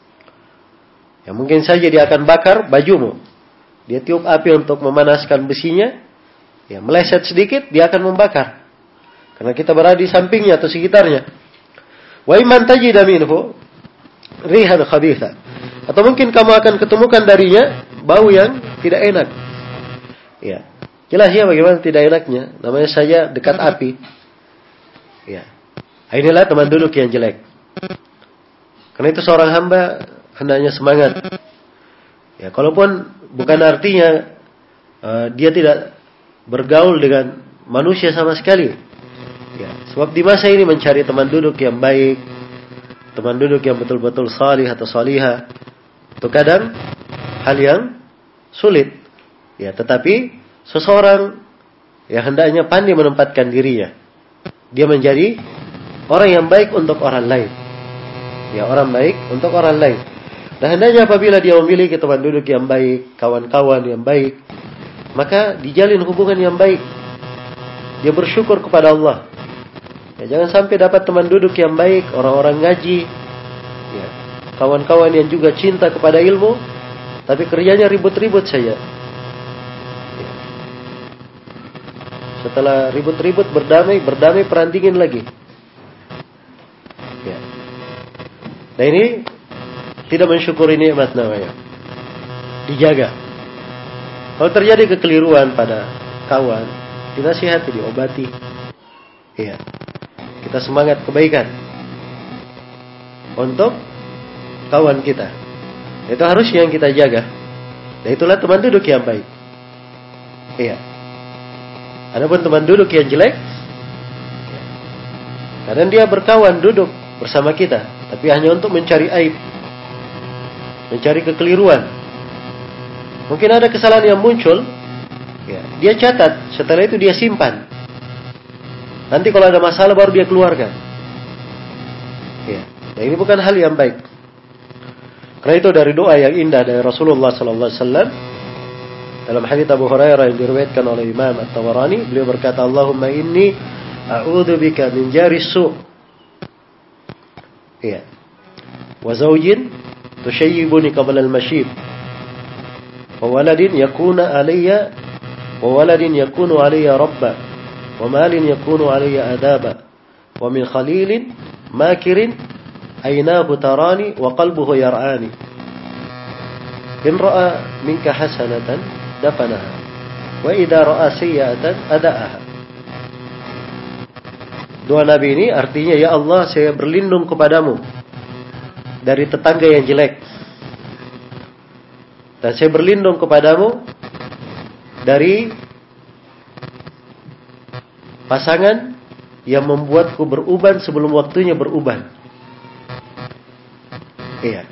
Ya, mungkin saja dia akan bakar bajumu. Dia tiup api untuk memanaskan besinya. Ya, meleset sedikit, dia akan membakar. Karena kita berada di sampingnya atau sekitarnya. Wa imman tajida minhu rihan khabitha. Atau mungkin kamu akan ketemukan darinya bau yang tidak enak. Ya. Jelas ya bagaimana tidak enaknya. Namanya saja dekat api. Ya. Inilah teman duduk yang jelek. Karena itu seorang hamba hendaknya semangat. Ya, kalaupun bukan artinya uh, dia tidak bergaul dengan manusia sama sekali. Ya, sebab di masa ini mencari teman duduk yang baik, teman duduk yang betul-betul salih atau salihah, itu kadang hal yang sulit. Ya, tetapi seseorang ya hendaknya pandai menempatkan dirinya. Dia menjadi orang yang baik untuk orang lain. Ya, orang baik untuk orang lain. Dan hendaknya apabila dia memiliki teman duduk yang baik, kawan-kawan yang baik, maka dijalin hubungan yang baik. Dia bersyukur kepada Allah. Ya, jangan sampai dapat teman duduk yang baik, orang-orang ngaji. Ya. kawan-kawan yang juga cinta kepada ilmu, tapi kerjanya ribut-ribut saja. Ya. Setelah ribut-ribut berdamai, berdamai perang dingin lagi. Ya. Nah ini tidak mensyukuri nikmat namanya. Dijaga. Kalau terjadi kekeliruan pada kawan, dinasihati, diobati. Iya. Kita semangat kebaikan untuk kawan kita. Itu harusnya yang kita jaga. Dan itulah teman duduk yang baik. Iya. Adapun teman duduk yang jelek, ya. Kadang dia berkawan duduk bersama kita, tapi hanya untuk mencari aib, mencari kekeliruan. Mungkin ada kesalahan yang muncul, ya, dia catat, setelah itu dia simpan. Nanti kalau ada masalah baru dia keluarkan. Ya, nah ini bukan hal yang baik. Karena itu dari doa yang indah dari Rasulullah sallallahu alaihi wasallam dalam hadits Abu Hurairah yang diriwayatkan oleh Imam At-Tabarani, beliau berkata, Allahumma inni a'udzubika min jari su'. Ya. Wa zawjin tushayyibuni qabla al-mashib. Wa waladin yakuna alayya wa waladin yakunu alayya rabba. Wa malin yakunu alayya adaba. Wa min khalilin makirin aynahu tarani wa qalbuhu yar'ani. In ra'a minka hasanatan dafanaha wa idza ra'a sayyi'atan ada'aha. Doa Nabi ini artinya, ya Allah, saya berlindung kepadamu dari tetangga yang jelek, dan saya berlindung kepadamu dari pasangan yang membuatku beruban sebelum waktunya beruban. Iya.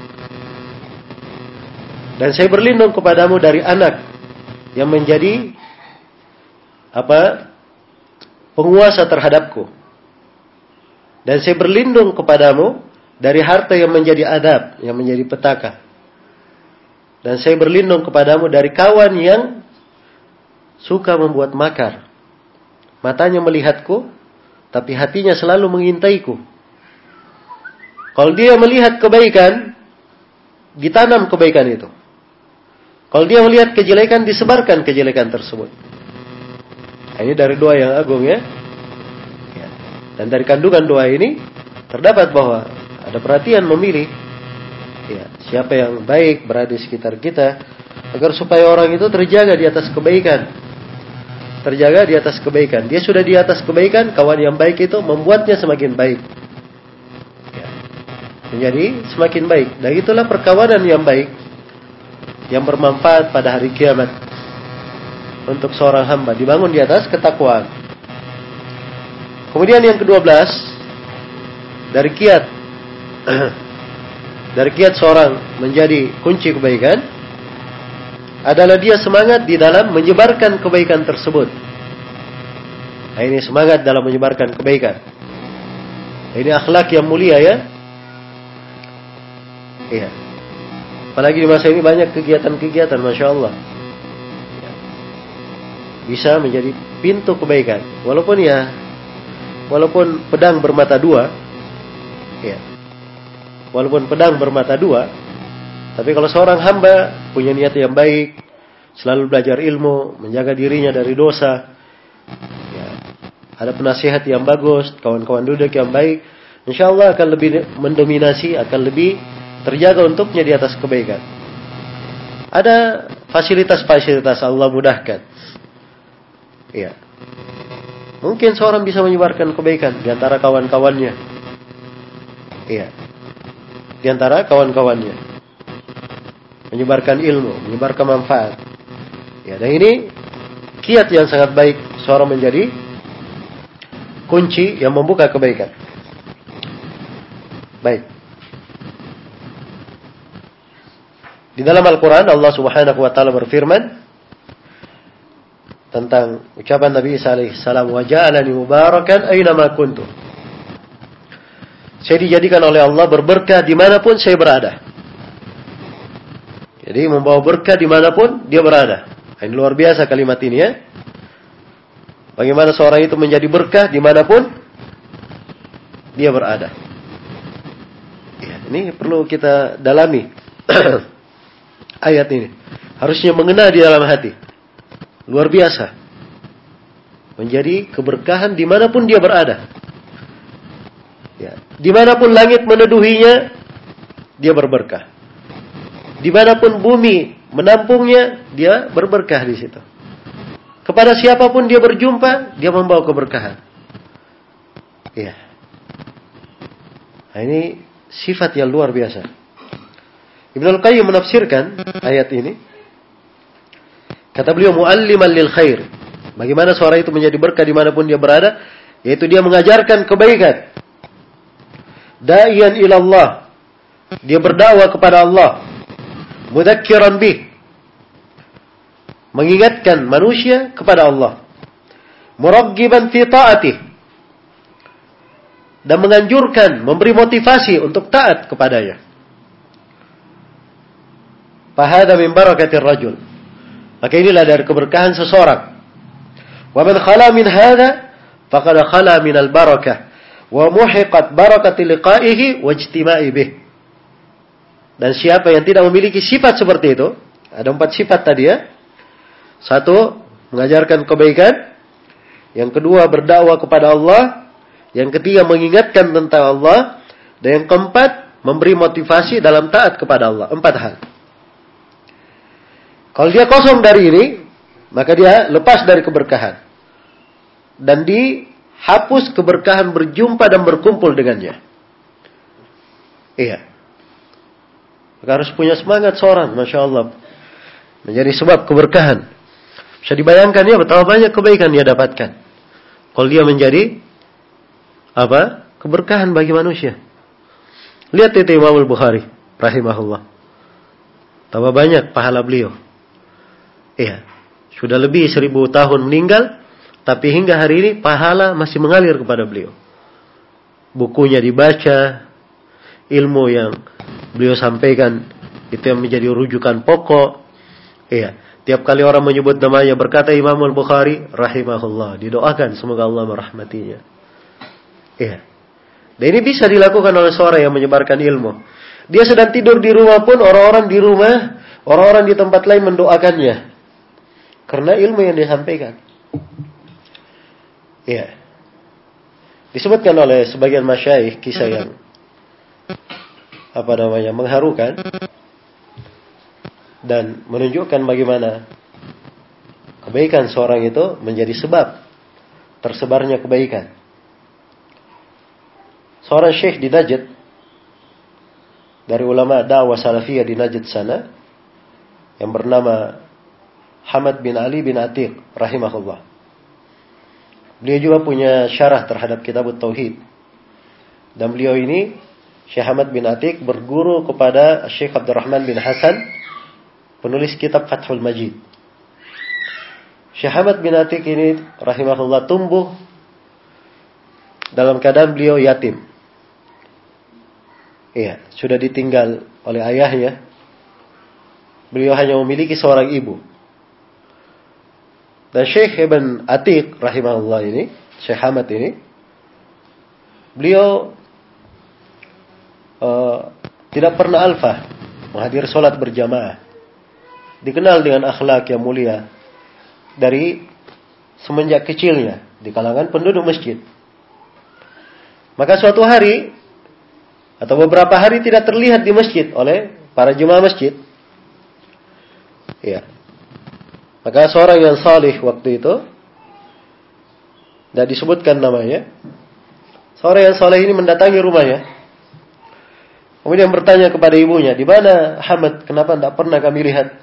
Dan saya berlindung kepadamu dari anak yang menjadi apa? penguasa terhadapku. Dan saya berlindung kepadamu dari harta yang menjadi adab, yang menjadi petaka. Dan saya berlindung kepadamu dari kawan yang suka membuat makar. Matanya melihatku, tapi hatinya selalu mengintaiku. Kalau dia melihat kebaikan, ditanam kebaikan itu. Kalau dia melihat kejelekan, disebarkan kejelekan tersebut. Ini dari doa yang agung ya. Ya. Dan dari kandungan doa ini terdapat bahwa ada perhatian memilih, ya, siapa yang baik berada di sekitar kita, agar supaya orang itu terjaga di atas kebaikan. Terjaga di atas kebaikan. Dia sudah di atas kebaikan, kawan yang baik itu membuatnya semakin baik. Ya. Menjadi semakin baik. Dan itulah perkawanan yang baik, yang bermanfaat pada hari kiamat. Untuk seorang hamba dibangun di atas ketakwaan. Kemudian yang kedua belas, dari kiat dari kiat seorang menjadi kunci kebaikan adalah dia semangat di dalam menyebarkan kebaikan tersebut. Nah, ini semangat dalam menyebarkan kebaikan. Ini akhlak yang mulia ya. Iya. Apalagi di masa ini banyak kegiatan-kegiatan, masya Allah. Bisa menjadi pintu kebaikan. Walaupun ya, walaupun pedang bermata dua, ya, walaupun pedang bermata dua, tapi kalau seorang hamba punya niat yang baik, selalu belajar ilmu, menjaga dirinya dari dosa, ya, ada penasihat yang bagus, kawan-kawan duduk yang baik, insya Allah akan lebih mendominasi, akan lebih terjaga untuknya di atas kebaikan. Ada fasilitas-fasilitas Allah mudahkan. Iya. Mungkin seorang bisa menyebarkan kebaikan di antara kawan-kawannya. Iya. Di antara kawan-kawannya. Menyebarkan ilmu, menyebarkan manfaat. Ya, dan ini kiat yang sangat baik seorang menjadi kunci yang membuka kebaikan. Baik. Di dalam Al-Quran Allah Subhanahu wa taala berfirman tentang ucapan Nabi Isa alaihi salam, wa ja'alani mubarakan aina ma kuntu. Saya dijadikan oleh Allah berberkah dimanapun saya berada. Jadi membawa berkah dimanapun dia berada. Ini luar biasa kalimat ini ya. Bagaimana seorang itu menjadi berkah dimanapun dia berada. Ya, Ini perlu kita dalami. Ayat ini. Harusnya mengena di dalam hati. Luar biasa. Menjadi keberkahan dimanapun dia berada. Ya. Dimanapun langit meneduhinya, dia berberkah. Dimanapun bumi menampungnya, dia berberkah di situ. Kepada siapapun dia berjumpa, dia membawa keberkahan. Ya. Nah, ini sifat yang luar biasa. Ibnul Qayyim menafsirkan ayat ini. Kata beliau, mu'alliman lil khair. Bagaimana seorang itu menjadi berkah dimanapun dia berada, yaitu dia mengajarkan kebaikan. Da'iyan ilallah. Dia berdakwah kepada Allah. Mudzakiran bih. Mengingatkan manusia kepada Allah. Muraggiban fi ta'atih. Dan menganjurkan, memberi motivasi untuk taat kepadanya. Fahada min barakatir rajul. Maka inilah dari keberkahan seseorang. Wa man khala min hada faqad khala min al-barakah wa muhiqat barakati liqa'ihi wa ijtima'i bih. Dan siapa yang tidak memiliki sifat seperti itu, ada empat sifat tadi ya. Satu, mengajarkan kebaikan. Yang kedua, berdakwah kepada Allah. Yang ketiga, mengingatkan tentang Allah. Dan yang keempat, memberi motivasi dalam taat kepada Allah. Empat hal. Kalau dia kosong dari ini, maka dia lepas dari keberkahan. Dan dihapus keberkahan berjumpa dan berkumpul dengannya. Iya. Maka harus punya semangat seorang, Masya Allah. Menjadi sebab keberkahan. Bisa dibayangkan ya betapa banyak kebaikan dia dapatkan. Kalau dia menjadi apa? Keberkahan bagi manusia. Lihat itu Imam Al-Bukhari rahimahullah. Betapa banyak pahala beliau. Iya. Sudah lebih seribu tahun meninggal, tapi hingga hari ini pahala masih mengalir kepada beliau. Bukunya dibaca, ilmu yang beliau sampaikan itu yang menjadi rujukan pokok. Iya. Tiap kali orang menyebut namanya berkata Imam Al-Bukhari rahimahullah, didoakan semoga Allah merahmatinya. Iya. Dan ini bisa dilakukan oleh seorang yang menyebarkan ilmu. Dia sedang tidur di rumah pun orang-orang di rumah, orang-orang di tempat lain mendoakannya. Karena ilmu yang disampaikan. Iya. Disebutkan oleh sebagian masyayikh kisah yang apa namanya mengharukan dan menunjukkan bagaimana kebaikan seorang itu menjadi sebab tersebarnya kebaikan. Seorang syekh di Najd dari ulama dakwah salafiyah di Najd sana yang bernama Hamad bin Ali bin Atiq rahimahullah. Beliau juga punya syarah terhadap kitab Tauhid. Dan beliau ini Syekh Hamad bin Atiq berguru kepada Syekh Abdurrahman bin Hasan, penulis kitab Fathul Majid. Syekh Hamad bin Atiq ini rahimahullah tumbuh dalam keadaan beliau yatim. Iya, sudah ditinggal oleh ayahnya. Beliau hanya memiliki seorang ibu. Dan Syekh Ibn Atiq rahimahullah ini, Syekh Hamad ini, beliau uh, tidak pernah alfah menghadiri sholat berjamaah. Dikenal dengan akhlak yang mulia dari semenjak kecilnya di kalangan penduduk masjid. Maka suatu hari atau beberapa hari tidak terlihat di masjid oleh para jemaah masjid. Ya. Maka seorang yang salih waktu itu, tidak disebutkan namanya, seorang yang salih ini mendatangi rumahnya. Kemudian bertanya kepada ibunya, di mana Hamad? Kenapa tidak pernah kami lihat?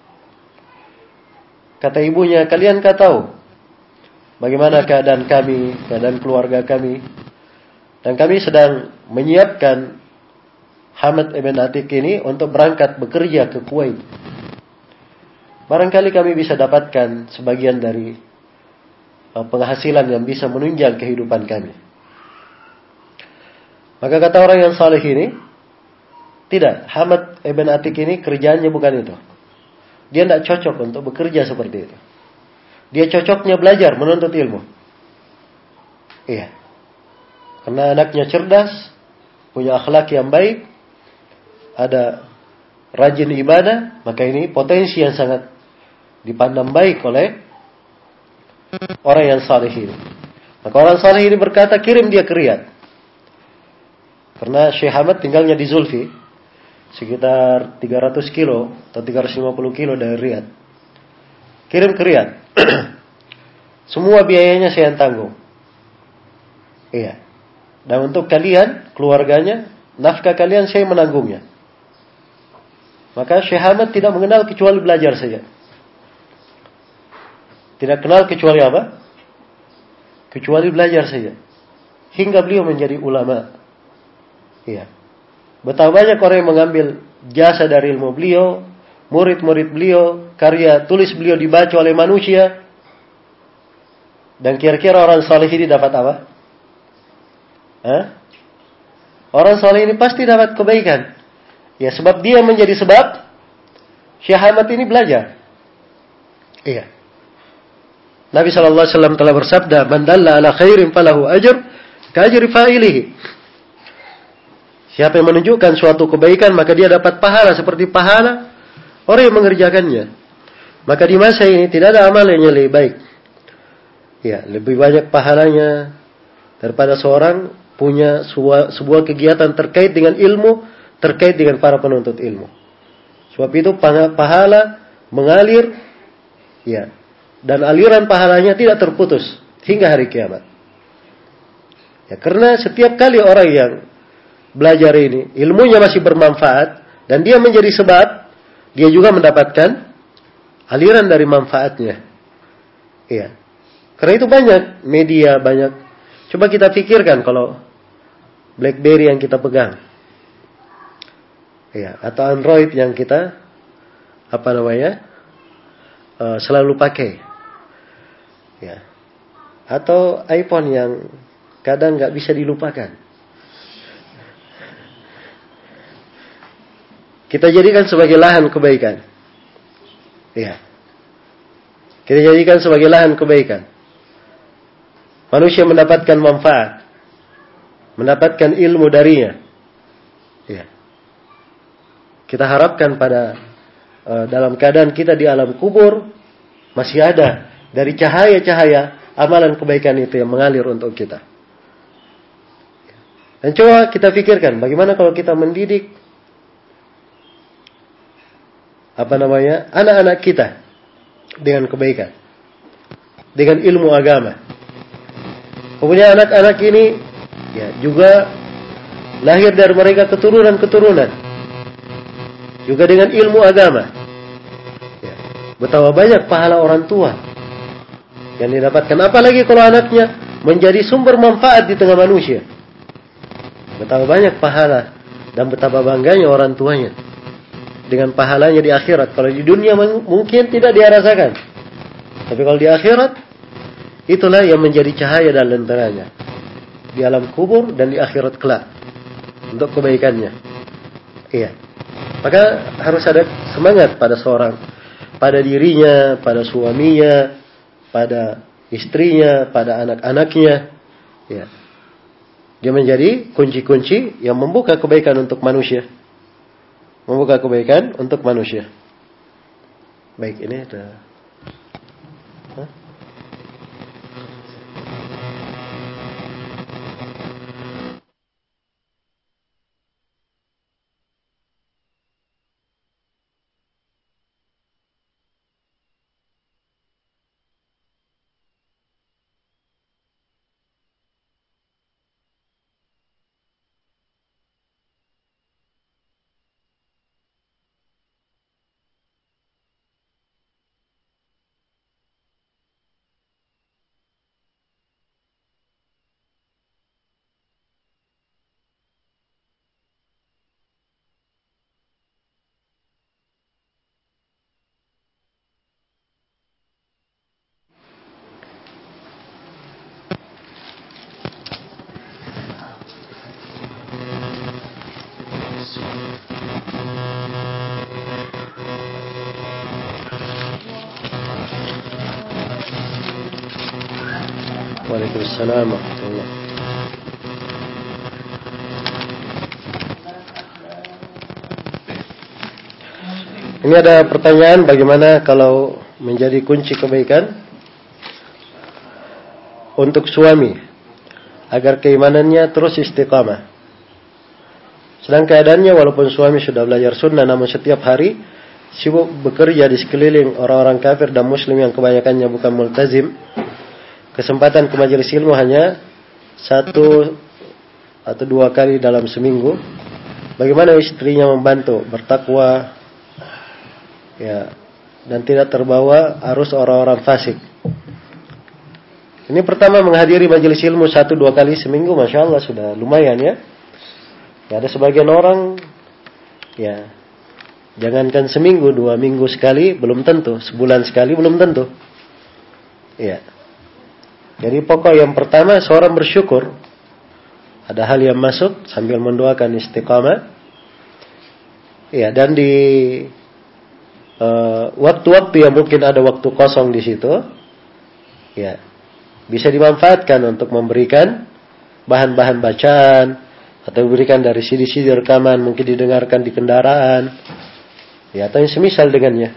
Kata ibunya, kalian kah tahu bagaimana keadaan kami, keadaan keluarga kami? Dan kami sedang menyiapkan Hamad ibn Atiq ini untuk berangkat bekerja ke Kuwait. Barangkali kami bisa dapatkan sebagian dari penghasilan yang bisa menunjang kehidupan kami. Maka kata orang yang saleh ini, tidak, Hamad ibn Atiq ini kerjaannya bukan itu. Dia tidak cocok untuk bekerja seperti itu. Dia cocoknya belajar, menuntut ilmu. Iya. Karena anaknya cerdas, punya akhlak yang baik, ada rajin ibadah, maka ini potensi yang sangat dipandang baik oleh orang yang saleh ini. Maka orang saleh ini berkata, kirim dia ke Riyadh. Karena Syekh Ahmad tinggalnya di Zulfi, sekitar tiga ratus kilo atau tiga ratus lima puluh kilo dari Riyadh. Kirim ke Riyadh. Semua biayanya saya yang tanggung. Iya. Dan untuk kalian, keluarganya, nafkah kalian saya menanggungnya. Maka Syekh Ahmad tidak mengenal kecuali belajar saja. Tidak kenal kecuali apa? Kecuali belajar saja. Hingga beliau menjadi ulama. Iya. Betapa banyak orang yang mengambil jasa dari ilmu beliau, murid-murid beliau, karya tulis beliau dibaca oleh manusia. Dan kira-kira orang saleh ini dapat apa? Hah? Orang saleh ini pasti dapat kebaikan. Ya, sebab dia menjadi sebab Syekh Ahmad ini belajar. Iya. Nabi sallallahu alaihi wasallam telah bersabda, "Man dalla ala khairin falahu ajr ka ajri fa'ilihi." Siapa yang menunjukkan suatu kebaikan, maka dia dapat pahala seperti pahala orang yang mengerjakannya. Maka di masa ini tidak ada amal yang lebih baik. Ya, lebih banyak pahalanya daripada seorang punya sebuah, sebuah kegiatan terkait dengan ilmu, terkait dengan para penuntut ilmu. Sebab itu pahala mengalir, ya, dan aliran pahalanya tidak terputus hingga hari kiamat. Ya, karena setiap kali orang yang belajar ini, ilmunya masih bermanfaat, dan dia menjadi sebab, dia juga mendapatkan aliran dari manfaatnya. Iya. Karena itu banyak media, banyak. Coba kita pikirkan kalau BlackBerry yang kita pegang. Ya, atau Android yang kita apa namanya uh, selalu pakai, ya, atau iPhone yang kadang nggak bisa dilupakan. Kita jadikan sebagai lahan kebaikan, ya. Kita jadikan sebagai lahan kebaikan. Manusia mendapatkan manfaat, mendapatkan ilmu darinya, ya. Kita harapkan pada uh, dalam keadaan kita di alam kubur masih ada dari cahaya-cahaya amalan kebaikan itu yang mengalir untuk kita. Dan coba kita pikirkan bagaimana kalau kita mendidik apa namanya anak-anak kita dengan kebaikan, dengan ilmu agama. Kemudian anak-anak ini ya juga lahir dari mereka keturunan-keturunan juga dengan ilmu agama. Ya, betapa banyak pahala orang tua yang didapatkan. Apalagi kalau anaknya menjadi sumber manfaat di tengah manusia. Betapa banyak pahala dan betapa bangganya orang tuanya dengan pahalanya di akhirat. Kalau di dunia mungkin tidak dia rasakan, tapi kalau di akhirat, itulah yang menjadi cahaya dan lenteranya di alam kubur dan di akhirat kelak untuk kebaikannya. Iya. Maka harus ada semangat pada seorang, pada dirinya, pada suaminya, pada istrinya, pada anak-anaknya. Ya. Dia menjadi kunci-kunci yang membuka kebaikan untuk manusia. Membuka kebaikan untuk manusia. Baik, ini ada. Hah? Waalaikumsalam warahmatullahi wabarakatuh. Ini ada pertanyaan, bagaimana kalau menjadi kunci kebaikan untuk suami agar keimanannya terus istiqamah. Sedang keadaannya walaupun suami sudah belajar sunnah, namun setiap hari sibuk bekerja di sekeliling orang-orang kafir dan muslim yang kebanyakannya bukan multazim. Kesempatan ke majelis ilmu hanya satu atau dua kali dalam seminggu. Bagaimana istrinya membantu bertakwa, ya, dan tidak terbawa arus orang-orang fasik? Ini pertama, menghadiri majelis ilmu satu dua kali seminggu, masya Allah sudah lumayan ya. Ya, ada sebagian orang, ya, jangankan seminggu, dua minggu sekali belum tentu, sebulan sekali belum tentu. Ya. Jadi pokok yang pertama, seorang bersyukur ada hal yang masuk sambil mendoakan istiqamah. Ya, dan di uh, waktu-waktu yang mungkin ada waktu kosong di situ, ya, bisa dimanfaatkan untuk memberikan bahan-bahan bacaan atau diberikan dari C D-C D rekaman, mungkin didengarkan di kendaraan, ya, atau yang semisal dengannya.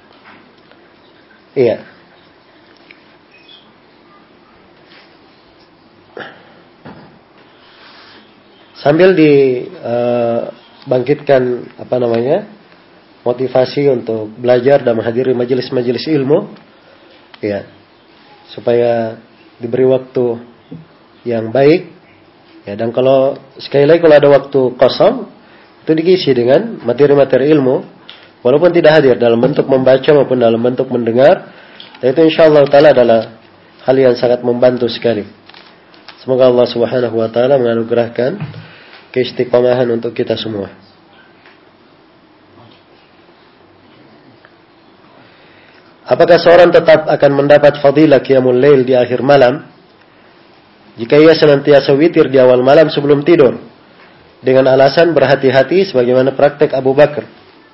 Iya. Sambil dibangkitkan uh, apa namanya motivasi untuk belajar dan menghadiri majelis-majelis ilmu, ya, supaya diberi waktu yang baik. Ya, dan kalau sekali lagi kalau ada waktu kosong itu diisi dengan materi-materi ilmu, walaupun tidak hadir dalam bentuk membaca maupun dalam bentuk mendengar, dan itu insyaallah taala adalah hal yang sangat membantu sekali. Semoga Allah Subhanahu wa taala menganugerahkan keistiqomahan untuk kita semua. Apakah seorang tetap akan mendapat fadilah qiyamul lail di akhir malam jika ia senantiasa witir di awal malam sebelum tidur dengan alasan berhati-hati sebagaimana praktek Abu Bakar?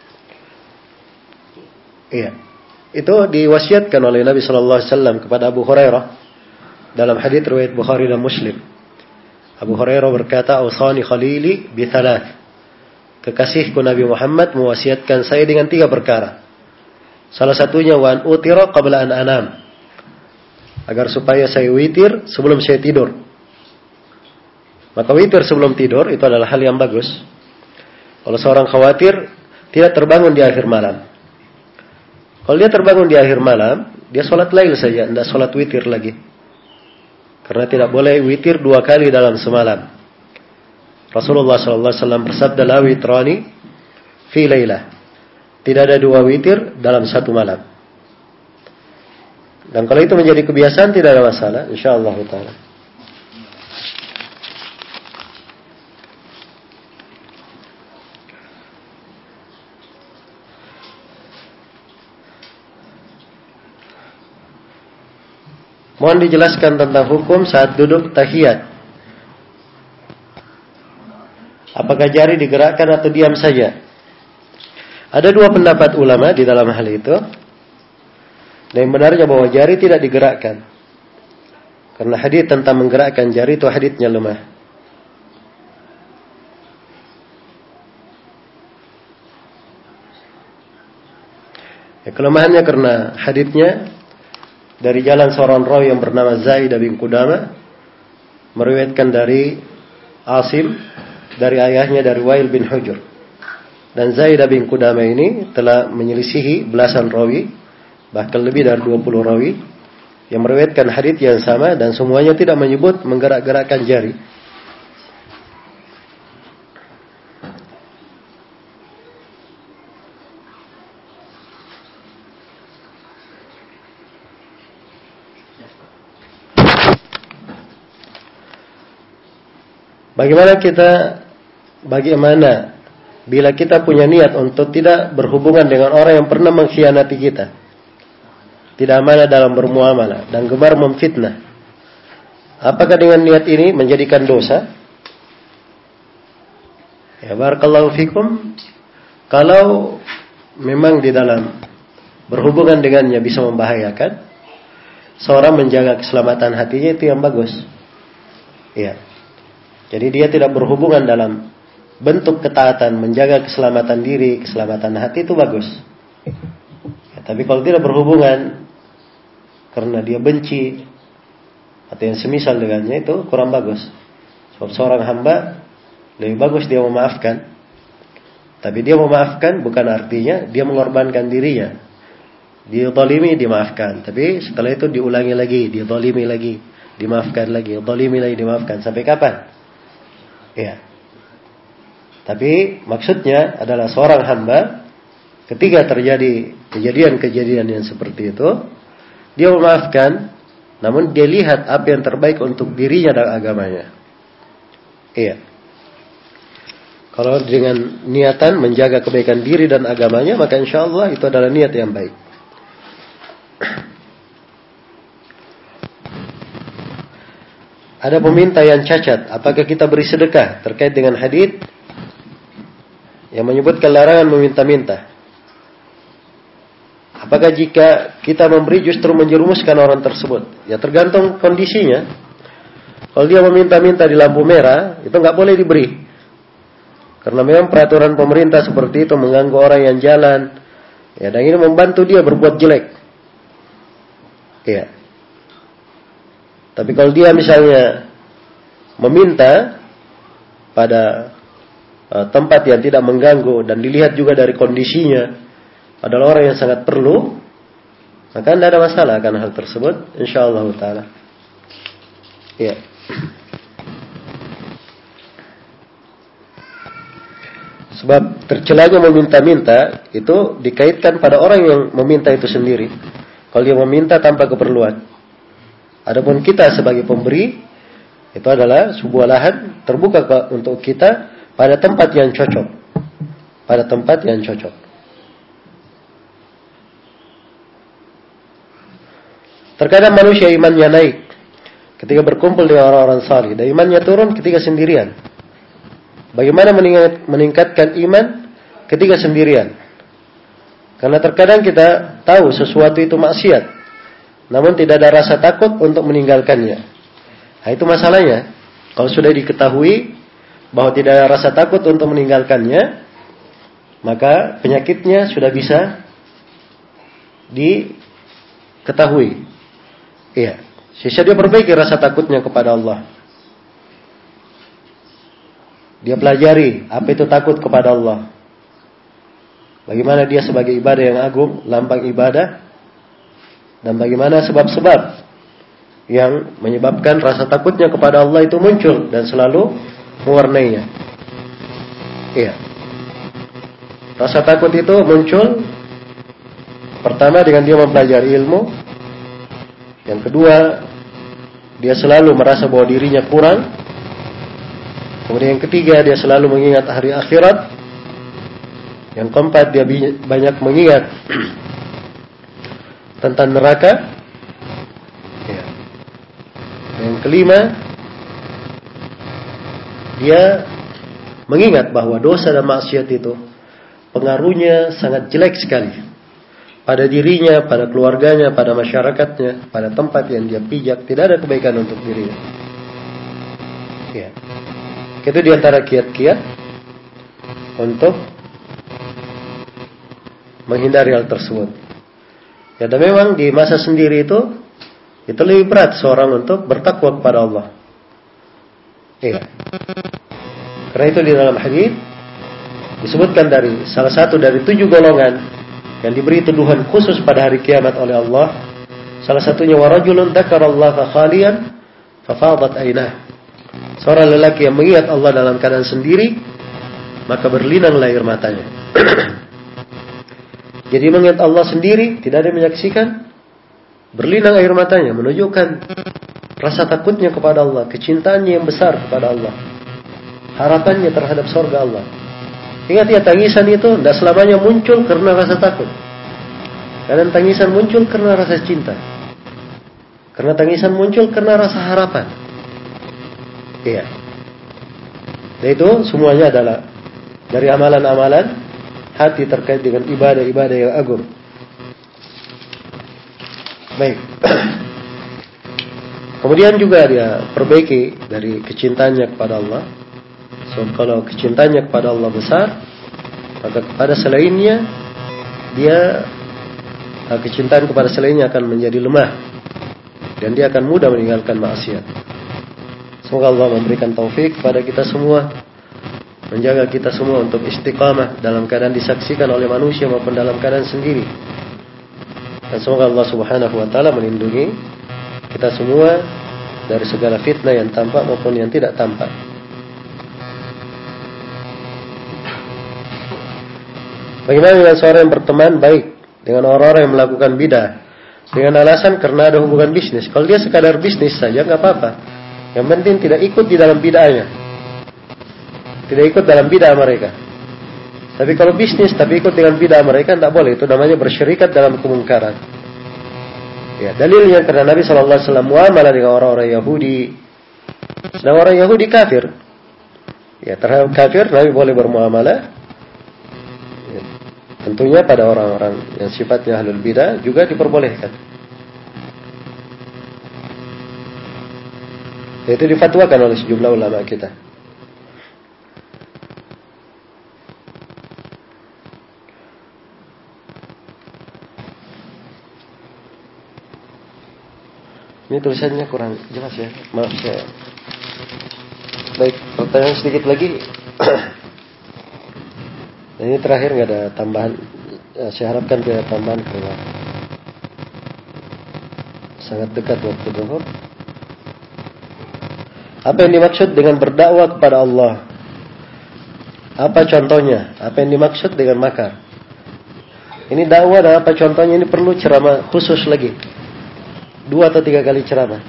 Iya. Itu diwasiatkan oleh Nabi sallallahu alaihi wasallam kepada Abu Hurairah dalam hadits riwayat Bukhari dan Muslim. Abu Hurairah berkata, "Awsani khalili bi thalath." Kekasihku Nabi Muhammad mewasiatkan saya dengan tiga perkara. Salah satunya wa an utira qabla an anam. Agar supaya saya witir sebelum saya tidur. Maka witir sebelum tidur itu adalah hal yang bagus. Kalau seorang khawatir tidak terbangun di akhir malam. Kalau dia terbangun di akhir malam, dia sholat lail saja, tidak sholat witir lagi. Karena tidak boleh witir dua kali dalam semalam. Rasulullah sallallahu alaihi wasallam bersabda, "La witrani fi lailah." Tidak ada dua witir dalam satu malam. Dan kalau itu menjadi kebiasaan tidak ada masalah, insyaallah taala. Mohon dijelaskan tentang hukum saat duduk tahiyat. Apakah jari digerakkan atau diam saja? Ada dua pendapat ulama di dalam hal itu. Dan yang benarnya bahwa jari tidak digerakkan. Karena hadits tentang menggerakkan jari itu haditsnya lemah. Ya, kelemahannya karena haditsnya dari jalan seorang rawi yang bernama Zaid bin Qudamah meriwayatkan dari Asim dari ayahnya dari Wail bin Hujr. Dan Zaid bin Qudamah ini telah menyelisihi belasan rawi, bahkan lebih dari dua puluh rawi yang meriwayatkan hadits yang sama dan semuanya tidak menyebut menggerak-gerakkan jari. Bagaimana kita bagaimana bila kita punya niat untuk tidak berhubungan dengan orang yang pernah mengkhianati kita, tidak amanah dalam bermuamalah dan gemar memfitnah? Apakah dengan niat ini menjadikan dosa? Ya, barakallahu fikum. Kalau memang di dalam berhubungan dengannya bisa membahayakan, seorang menjaga keselamatan hatinya itu yang bagus. Ya. Jadi dia tidak berhubungan dalam bentuk ketaatan, menjaga keselamatan diri, keselamatan hati itu bagus. Ya, tapi kalau tidak berhubungan karena dia benci atau yang semisal dengannya, itu kurang bagus. Sebab seorang hamba lebih bagus dia memaafkan. Tapi dia memaafkan bukan artinya dia mengorbankan dirinya. Dia zalimi, dimaafkan. Tapi setelah itu diulangi lagi, dia zalimi lagi, dimaafkan lagi, zalimi lagi, dimaafkan. Sampai kapan? Ya. Tapi maksudnya adalah seorang hamba ketika terjadi kejadian-kejadian yang seperti itu, dia memaafkan, namun dia lihat apa yang terbaik untuk dirinya dan agamanya. Iya. Kalau dengan niatan menjaga kebaikan diri dan agamanya, maka insya Allah itu adalah niat yang baik. Ada peminta yang cacat, apakah kita beri sedekah? Terkait dengan hadits yang menyebutkan larangan meminta-minta. Apakah jika kita memberi justru menjerumuskan orang tersebut? Ya tergantung kondisinya. Kalau dia meminta-minta di lampu merah, itu nggak boleh diberi. Karena memang peraturan pemerintah seperti itu mengganggu orang yang jalan. Ya, dan ini membantu dia berbuat jelek. Ya. Tapi kalau dia misalnya meminta pada uh, tempat yang tidak mengganggu dan dilihat juga dari kondisinya adalah orang yang sangat perlu, maka tidak ada masalah akan hal tersebut, insyaallah taala. Ya. Sebab tercelanya meminta-minta itu dikaitkan pada orang yang meminta itu sendiri. Kalau dia meminta tanpa keperluan. Adapun kita sebagai pemberi, itu adalah sebuah lahan terbuka untuk kita pada tempat yang cocok. Pada tempat yang cocok. Terkadang manusia imannya naik ketika berkumpul dengan orang-orang salih, dan imannya turun ketika sendirian. Bagaimana meningkatkan iman ketika sendirian? Karena terkadang kita tahu sesuatu itu maksiat, namun tidak ada rasa takut untuk meninggalkannya. Nah, itu masalahnya. Kalau sudah diketahui bahwa tidak ada rasa takut untuk meninggalkannya, maka penyakitnya sudah bisa diketahui. Iya. Sisa dia perbaiki rasa takutnya kepada Allah. Dia pelajari apa itu takut kepada Allah. Bagaimana dia sebagai ibadah yang agung, lambang ibadah. Dan bagaimana sebab-sebab yang menyebabkan rasa takutnya kepada Allah itu muncul dan selalu mewarnainya. Iya. Rasa takut itu muncul pertama dengan dia mempelajari ilmu. Yang kedua, dia selalu merasa bahwa dirinya kurang. Kemudian yang ketiga, dia selalu mengingat hari akhirat. Yang keempat, dia banyak mengingat tentang neraka. Ya. Yang kelima, dia mengingat bahwa dosa dan maksiat itu pengaruhnya sangat jelek sekali pada dirinya, pada keluarganya, pada masyarakatnya, pada tempat yang dia pijak. Tidak ada kebaikan untuk dirinya. Ya. Itu diantara kiat-kiat untuk menghindari hal tersebut. Ya, dan memang di masa sendiri itu itu lebih berat seorang untuk bertakwa kepada Allah. Iya. Karena itu di dalam hadis disebutkan dari salah satu dari tujuh golongan yang diberi tuduhan khusus pada hari kiamat oleh Allah. Salah satunya warajulun dzakarallaha khalian fafadat ainah. Seorang lelaki yang mengingat Allah dalam keadaan sendiri, maka berlinanglah air matanya. Jadi mengingat Allah sendiri, tidak ada yang menyaksikan, berlinang air matanya, menunjukkan rasa takutnya kepada Allah, kecintaannya yang besar kepada Allah, harapannya terhadap surga Allah. Ingat ya, tangisan itu tidak selamanya muncul karena rasa takut. Kadang tangisan muncul karena rasa cinta. Karena tangisan muncul karena rasa harapan. Iya. Dan itu semuanya adalah dari amalan-amalan hati terkait dengan ibadah-ibadah yang agung. Baik. Kemudian juga dia perbaiki dari kecintaannya kepada Allah. So, kalau kecintaannya kepada Allah besar, maka kepada selainnya dia kecintaan kepada selainnya akan menjadi lemah dan dia akan mudah meninggalkan maksiat. Semoga Allah memberikan taufik kepada kita semua, menjaga kita semua untuk istiqamah dalam keadaan disaksikan oleh manusia maupun dalam keadaan sendiri. Dan semoga Allah Subhanahu wa taala melindungi kita semua dari segala fitnah yang tampak maupun yang tidak tampak. Bagaimana dengan seorang yang berteman baik dengan orang-orang yang melakukan bidah dengan alasan karena ada hubungan bisnis? Kalau dia sekadar bisnis saja nggak apa-apa. Yang penting tidak ikut di dalam bid'ahnya, tidak ikut dalam bid'ah mereka. Tapi kalau bisnis tapi ikut dengan bid'ah mereka, tidak boleh. Itu namanya bersyirikat dalam kemungkaran. Ya, dalilnya karena Nabi shallallahu alaihi wasallam muamalah dengan orang-orang Yahudi. Sedang orang Yahudi kafir. Ya, terhadap kafir Nabi boleh bermuamalah. Ya, tentunya pada orang-orang yang sifatnya ahlul bidah juga diperbolehkan. Itu difatwakan oleh sejumlah ulama kita. Ini tulisannya kurang jelas ya, maaf saya. Baik, pertanyaan sedikit lagi. Dan ini terakhir nggak ada tambahan. Ya, saya harapkan tidak ada tambahan karena sangat dekat waktu zuhur. Apa yang dimaksud dengan berdakwah kepada Allah? Apa contohnya? Apa yang dimaksud dengan makar? Ini dakwah dan apa contohnya? Ini perlu ceramah khusus lagi. Dua atau tiga kali ceramah.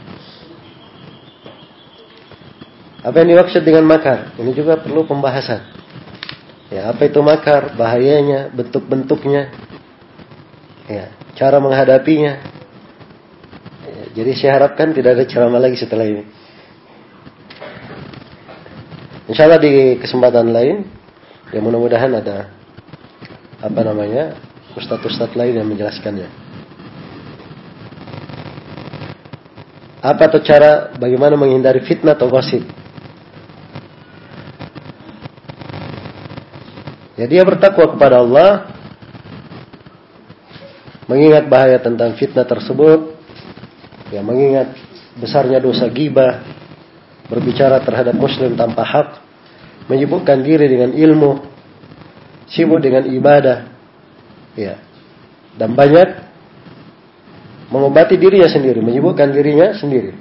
Apa yang dimaksud dengan makar? Ini juga perlu pembahasan. Ya, apa itu makar? Bahayanya, bentuk-bentuknya, ya, cara menghadapinya. Ya, jadi saya harapkan tidak ada ceramah lagi setelah ini. Insyaallah di kesempatan lain, ya mudah-mudahan ada apa namanya ustadz-ustadz lain yang menjelaskannya. Apa tuh cara bagaimana menghindari fitnah atau gosip? Ya, dia bertakwa kepada Allah, mengingat bahaya tentang fitnah tersebut, ya mengingat besarnya dosa ghibah, berbicara terhadap muslim tanpa hak, menyibukkan diri dengan ilmu, sibuk dengan ibadah, ya, dan banyak mengobati dirinya sendiri, menyibukkan dirinya sendiri.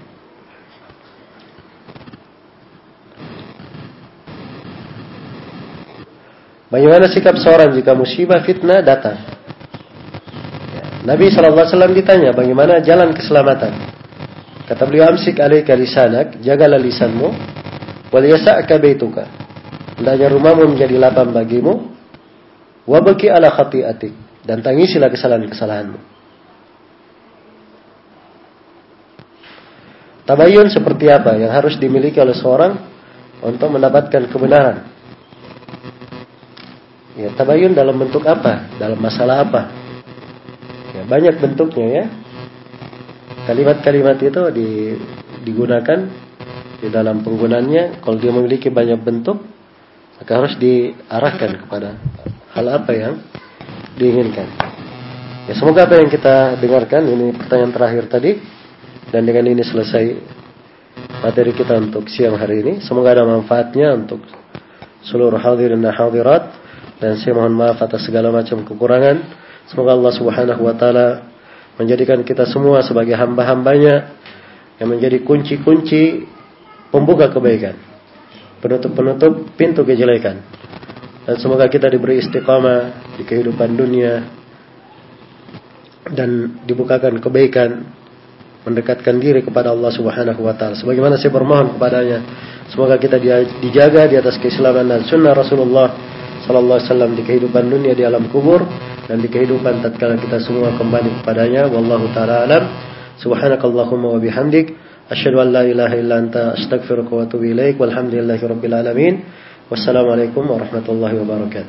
Bagaimana sikap seorang jika musibah fitnah datang? Ya, Nabi shallallahu alaihi wasallam ditanya bagaimana jalan keselamatan. Kata beliau, amsik alaika lisanak, jagalah lisanmu, wal yasa'ka baituka, hendaknya rumahmu menjadi lapang bagimu, wa baki ala khati'atik, dan tangisilah kesalahan-kesalahanmu. Tabayyun seperti apa yang harus dimiliki oleh seorang untuk mendapatkan kebenaran? Ya, tabayyun dalam bentuk apa? Dalam masalah apa? Ya, banyak bentuknya ya. Kalimat-kalimat itu digunakan di dalam penggunaannya. Kalau dia memiliki banyak bentuk, maka harus diarahkan kepada hal apa yang diinginkan. Ya, semoga apa yang kita dengarkan, ini pertanyaan terakhir tadi, dan dengan ini selesai materi kita untuk siang hari ini. Semoga ada manfaatnya untuk seluruh hadirin dan hadirat, dan saya mohon maaf atas segala macam kekurangan. Semoga Allah Subhanahu wa taala menjadikan kita semua sebagai hamba-hambanya yang menjadi kunci-kunci pembuka kebaikan, penutup-penutup pintu kejelekan. Dan semoga kita diberi istiqamah di kehidupan dunia dan dibukakan kebaikan, mendekatkan diri kepada Allah Subhanahu wa taala. Sebagaimana saya bermohon kepadanya, semoga kita dijaga di atas keislaman dan sunnah Rasulullah sallallahu alaihi wasallam di kehidupan dunia, di alam kubur, dan di kehidupan tatkala kita semua kembali kepadanya. Wallahu taala alam. Subhanakallahumma wa bihamdik, asyhadu an la ilaha illa anta, astaghfiruka wa atubu ilaik. Walhamdulillahirabbil alamin. Wassalamualaikum warahmatullahi wabarakatuh.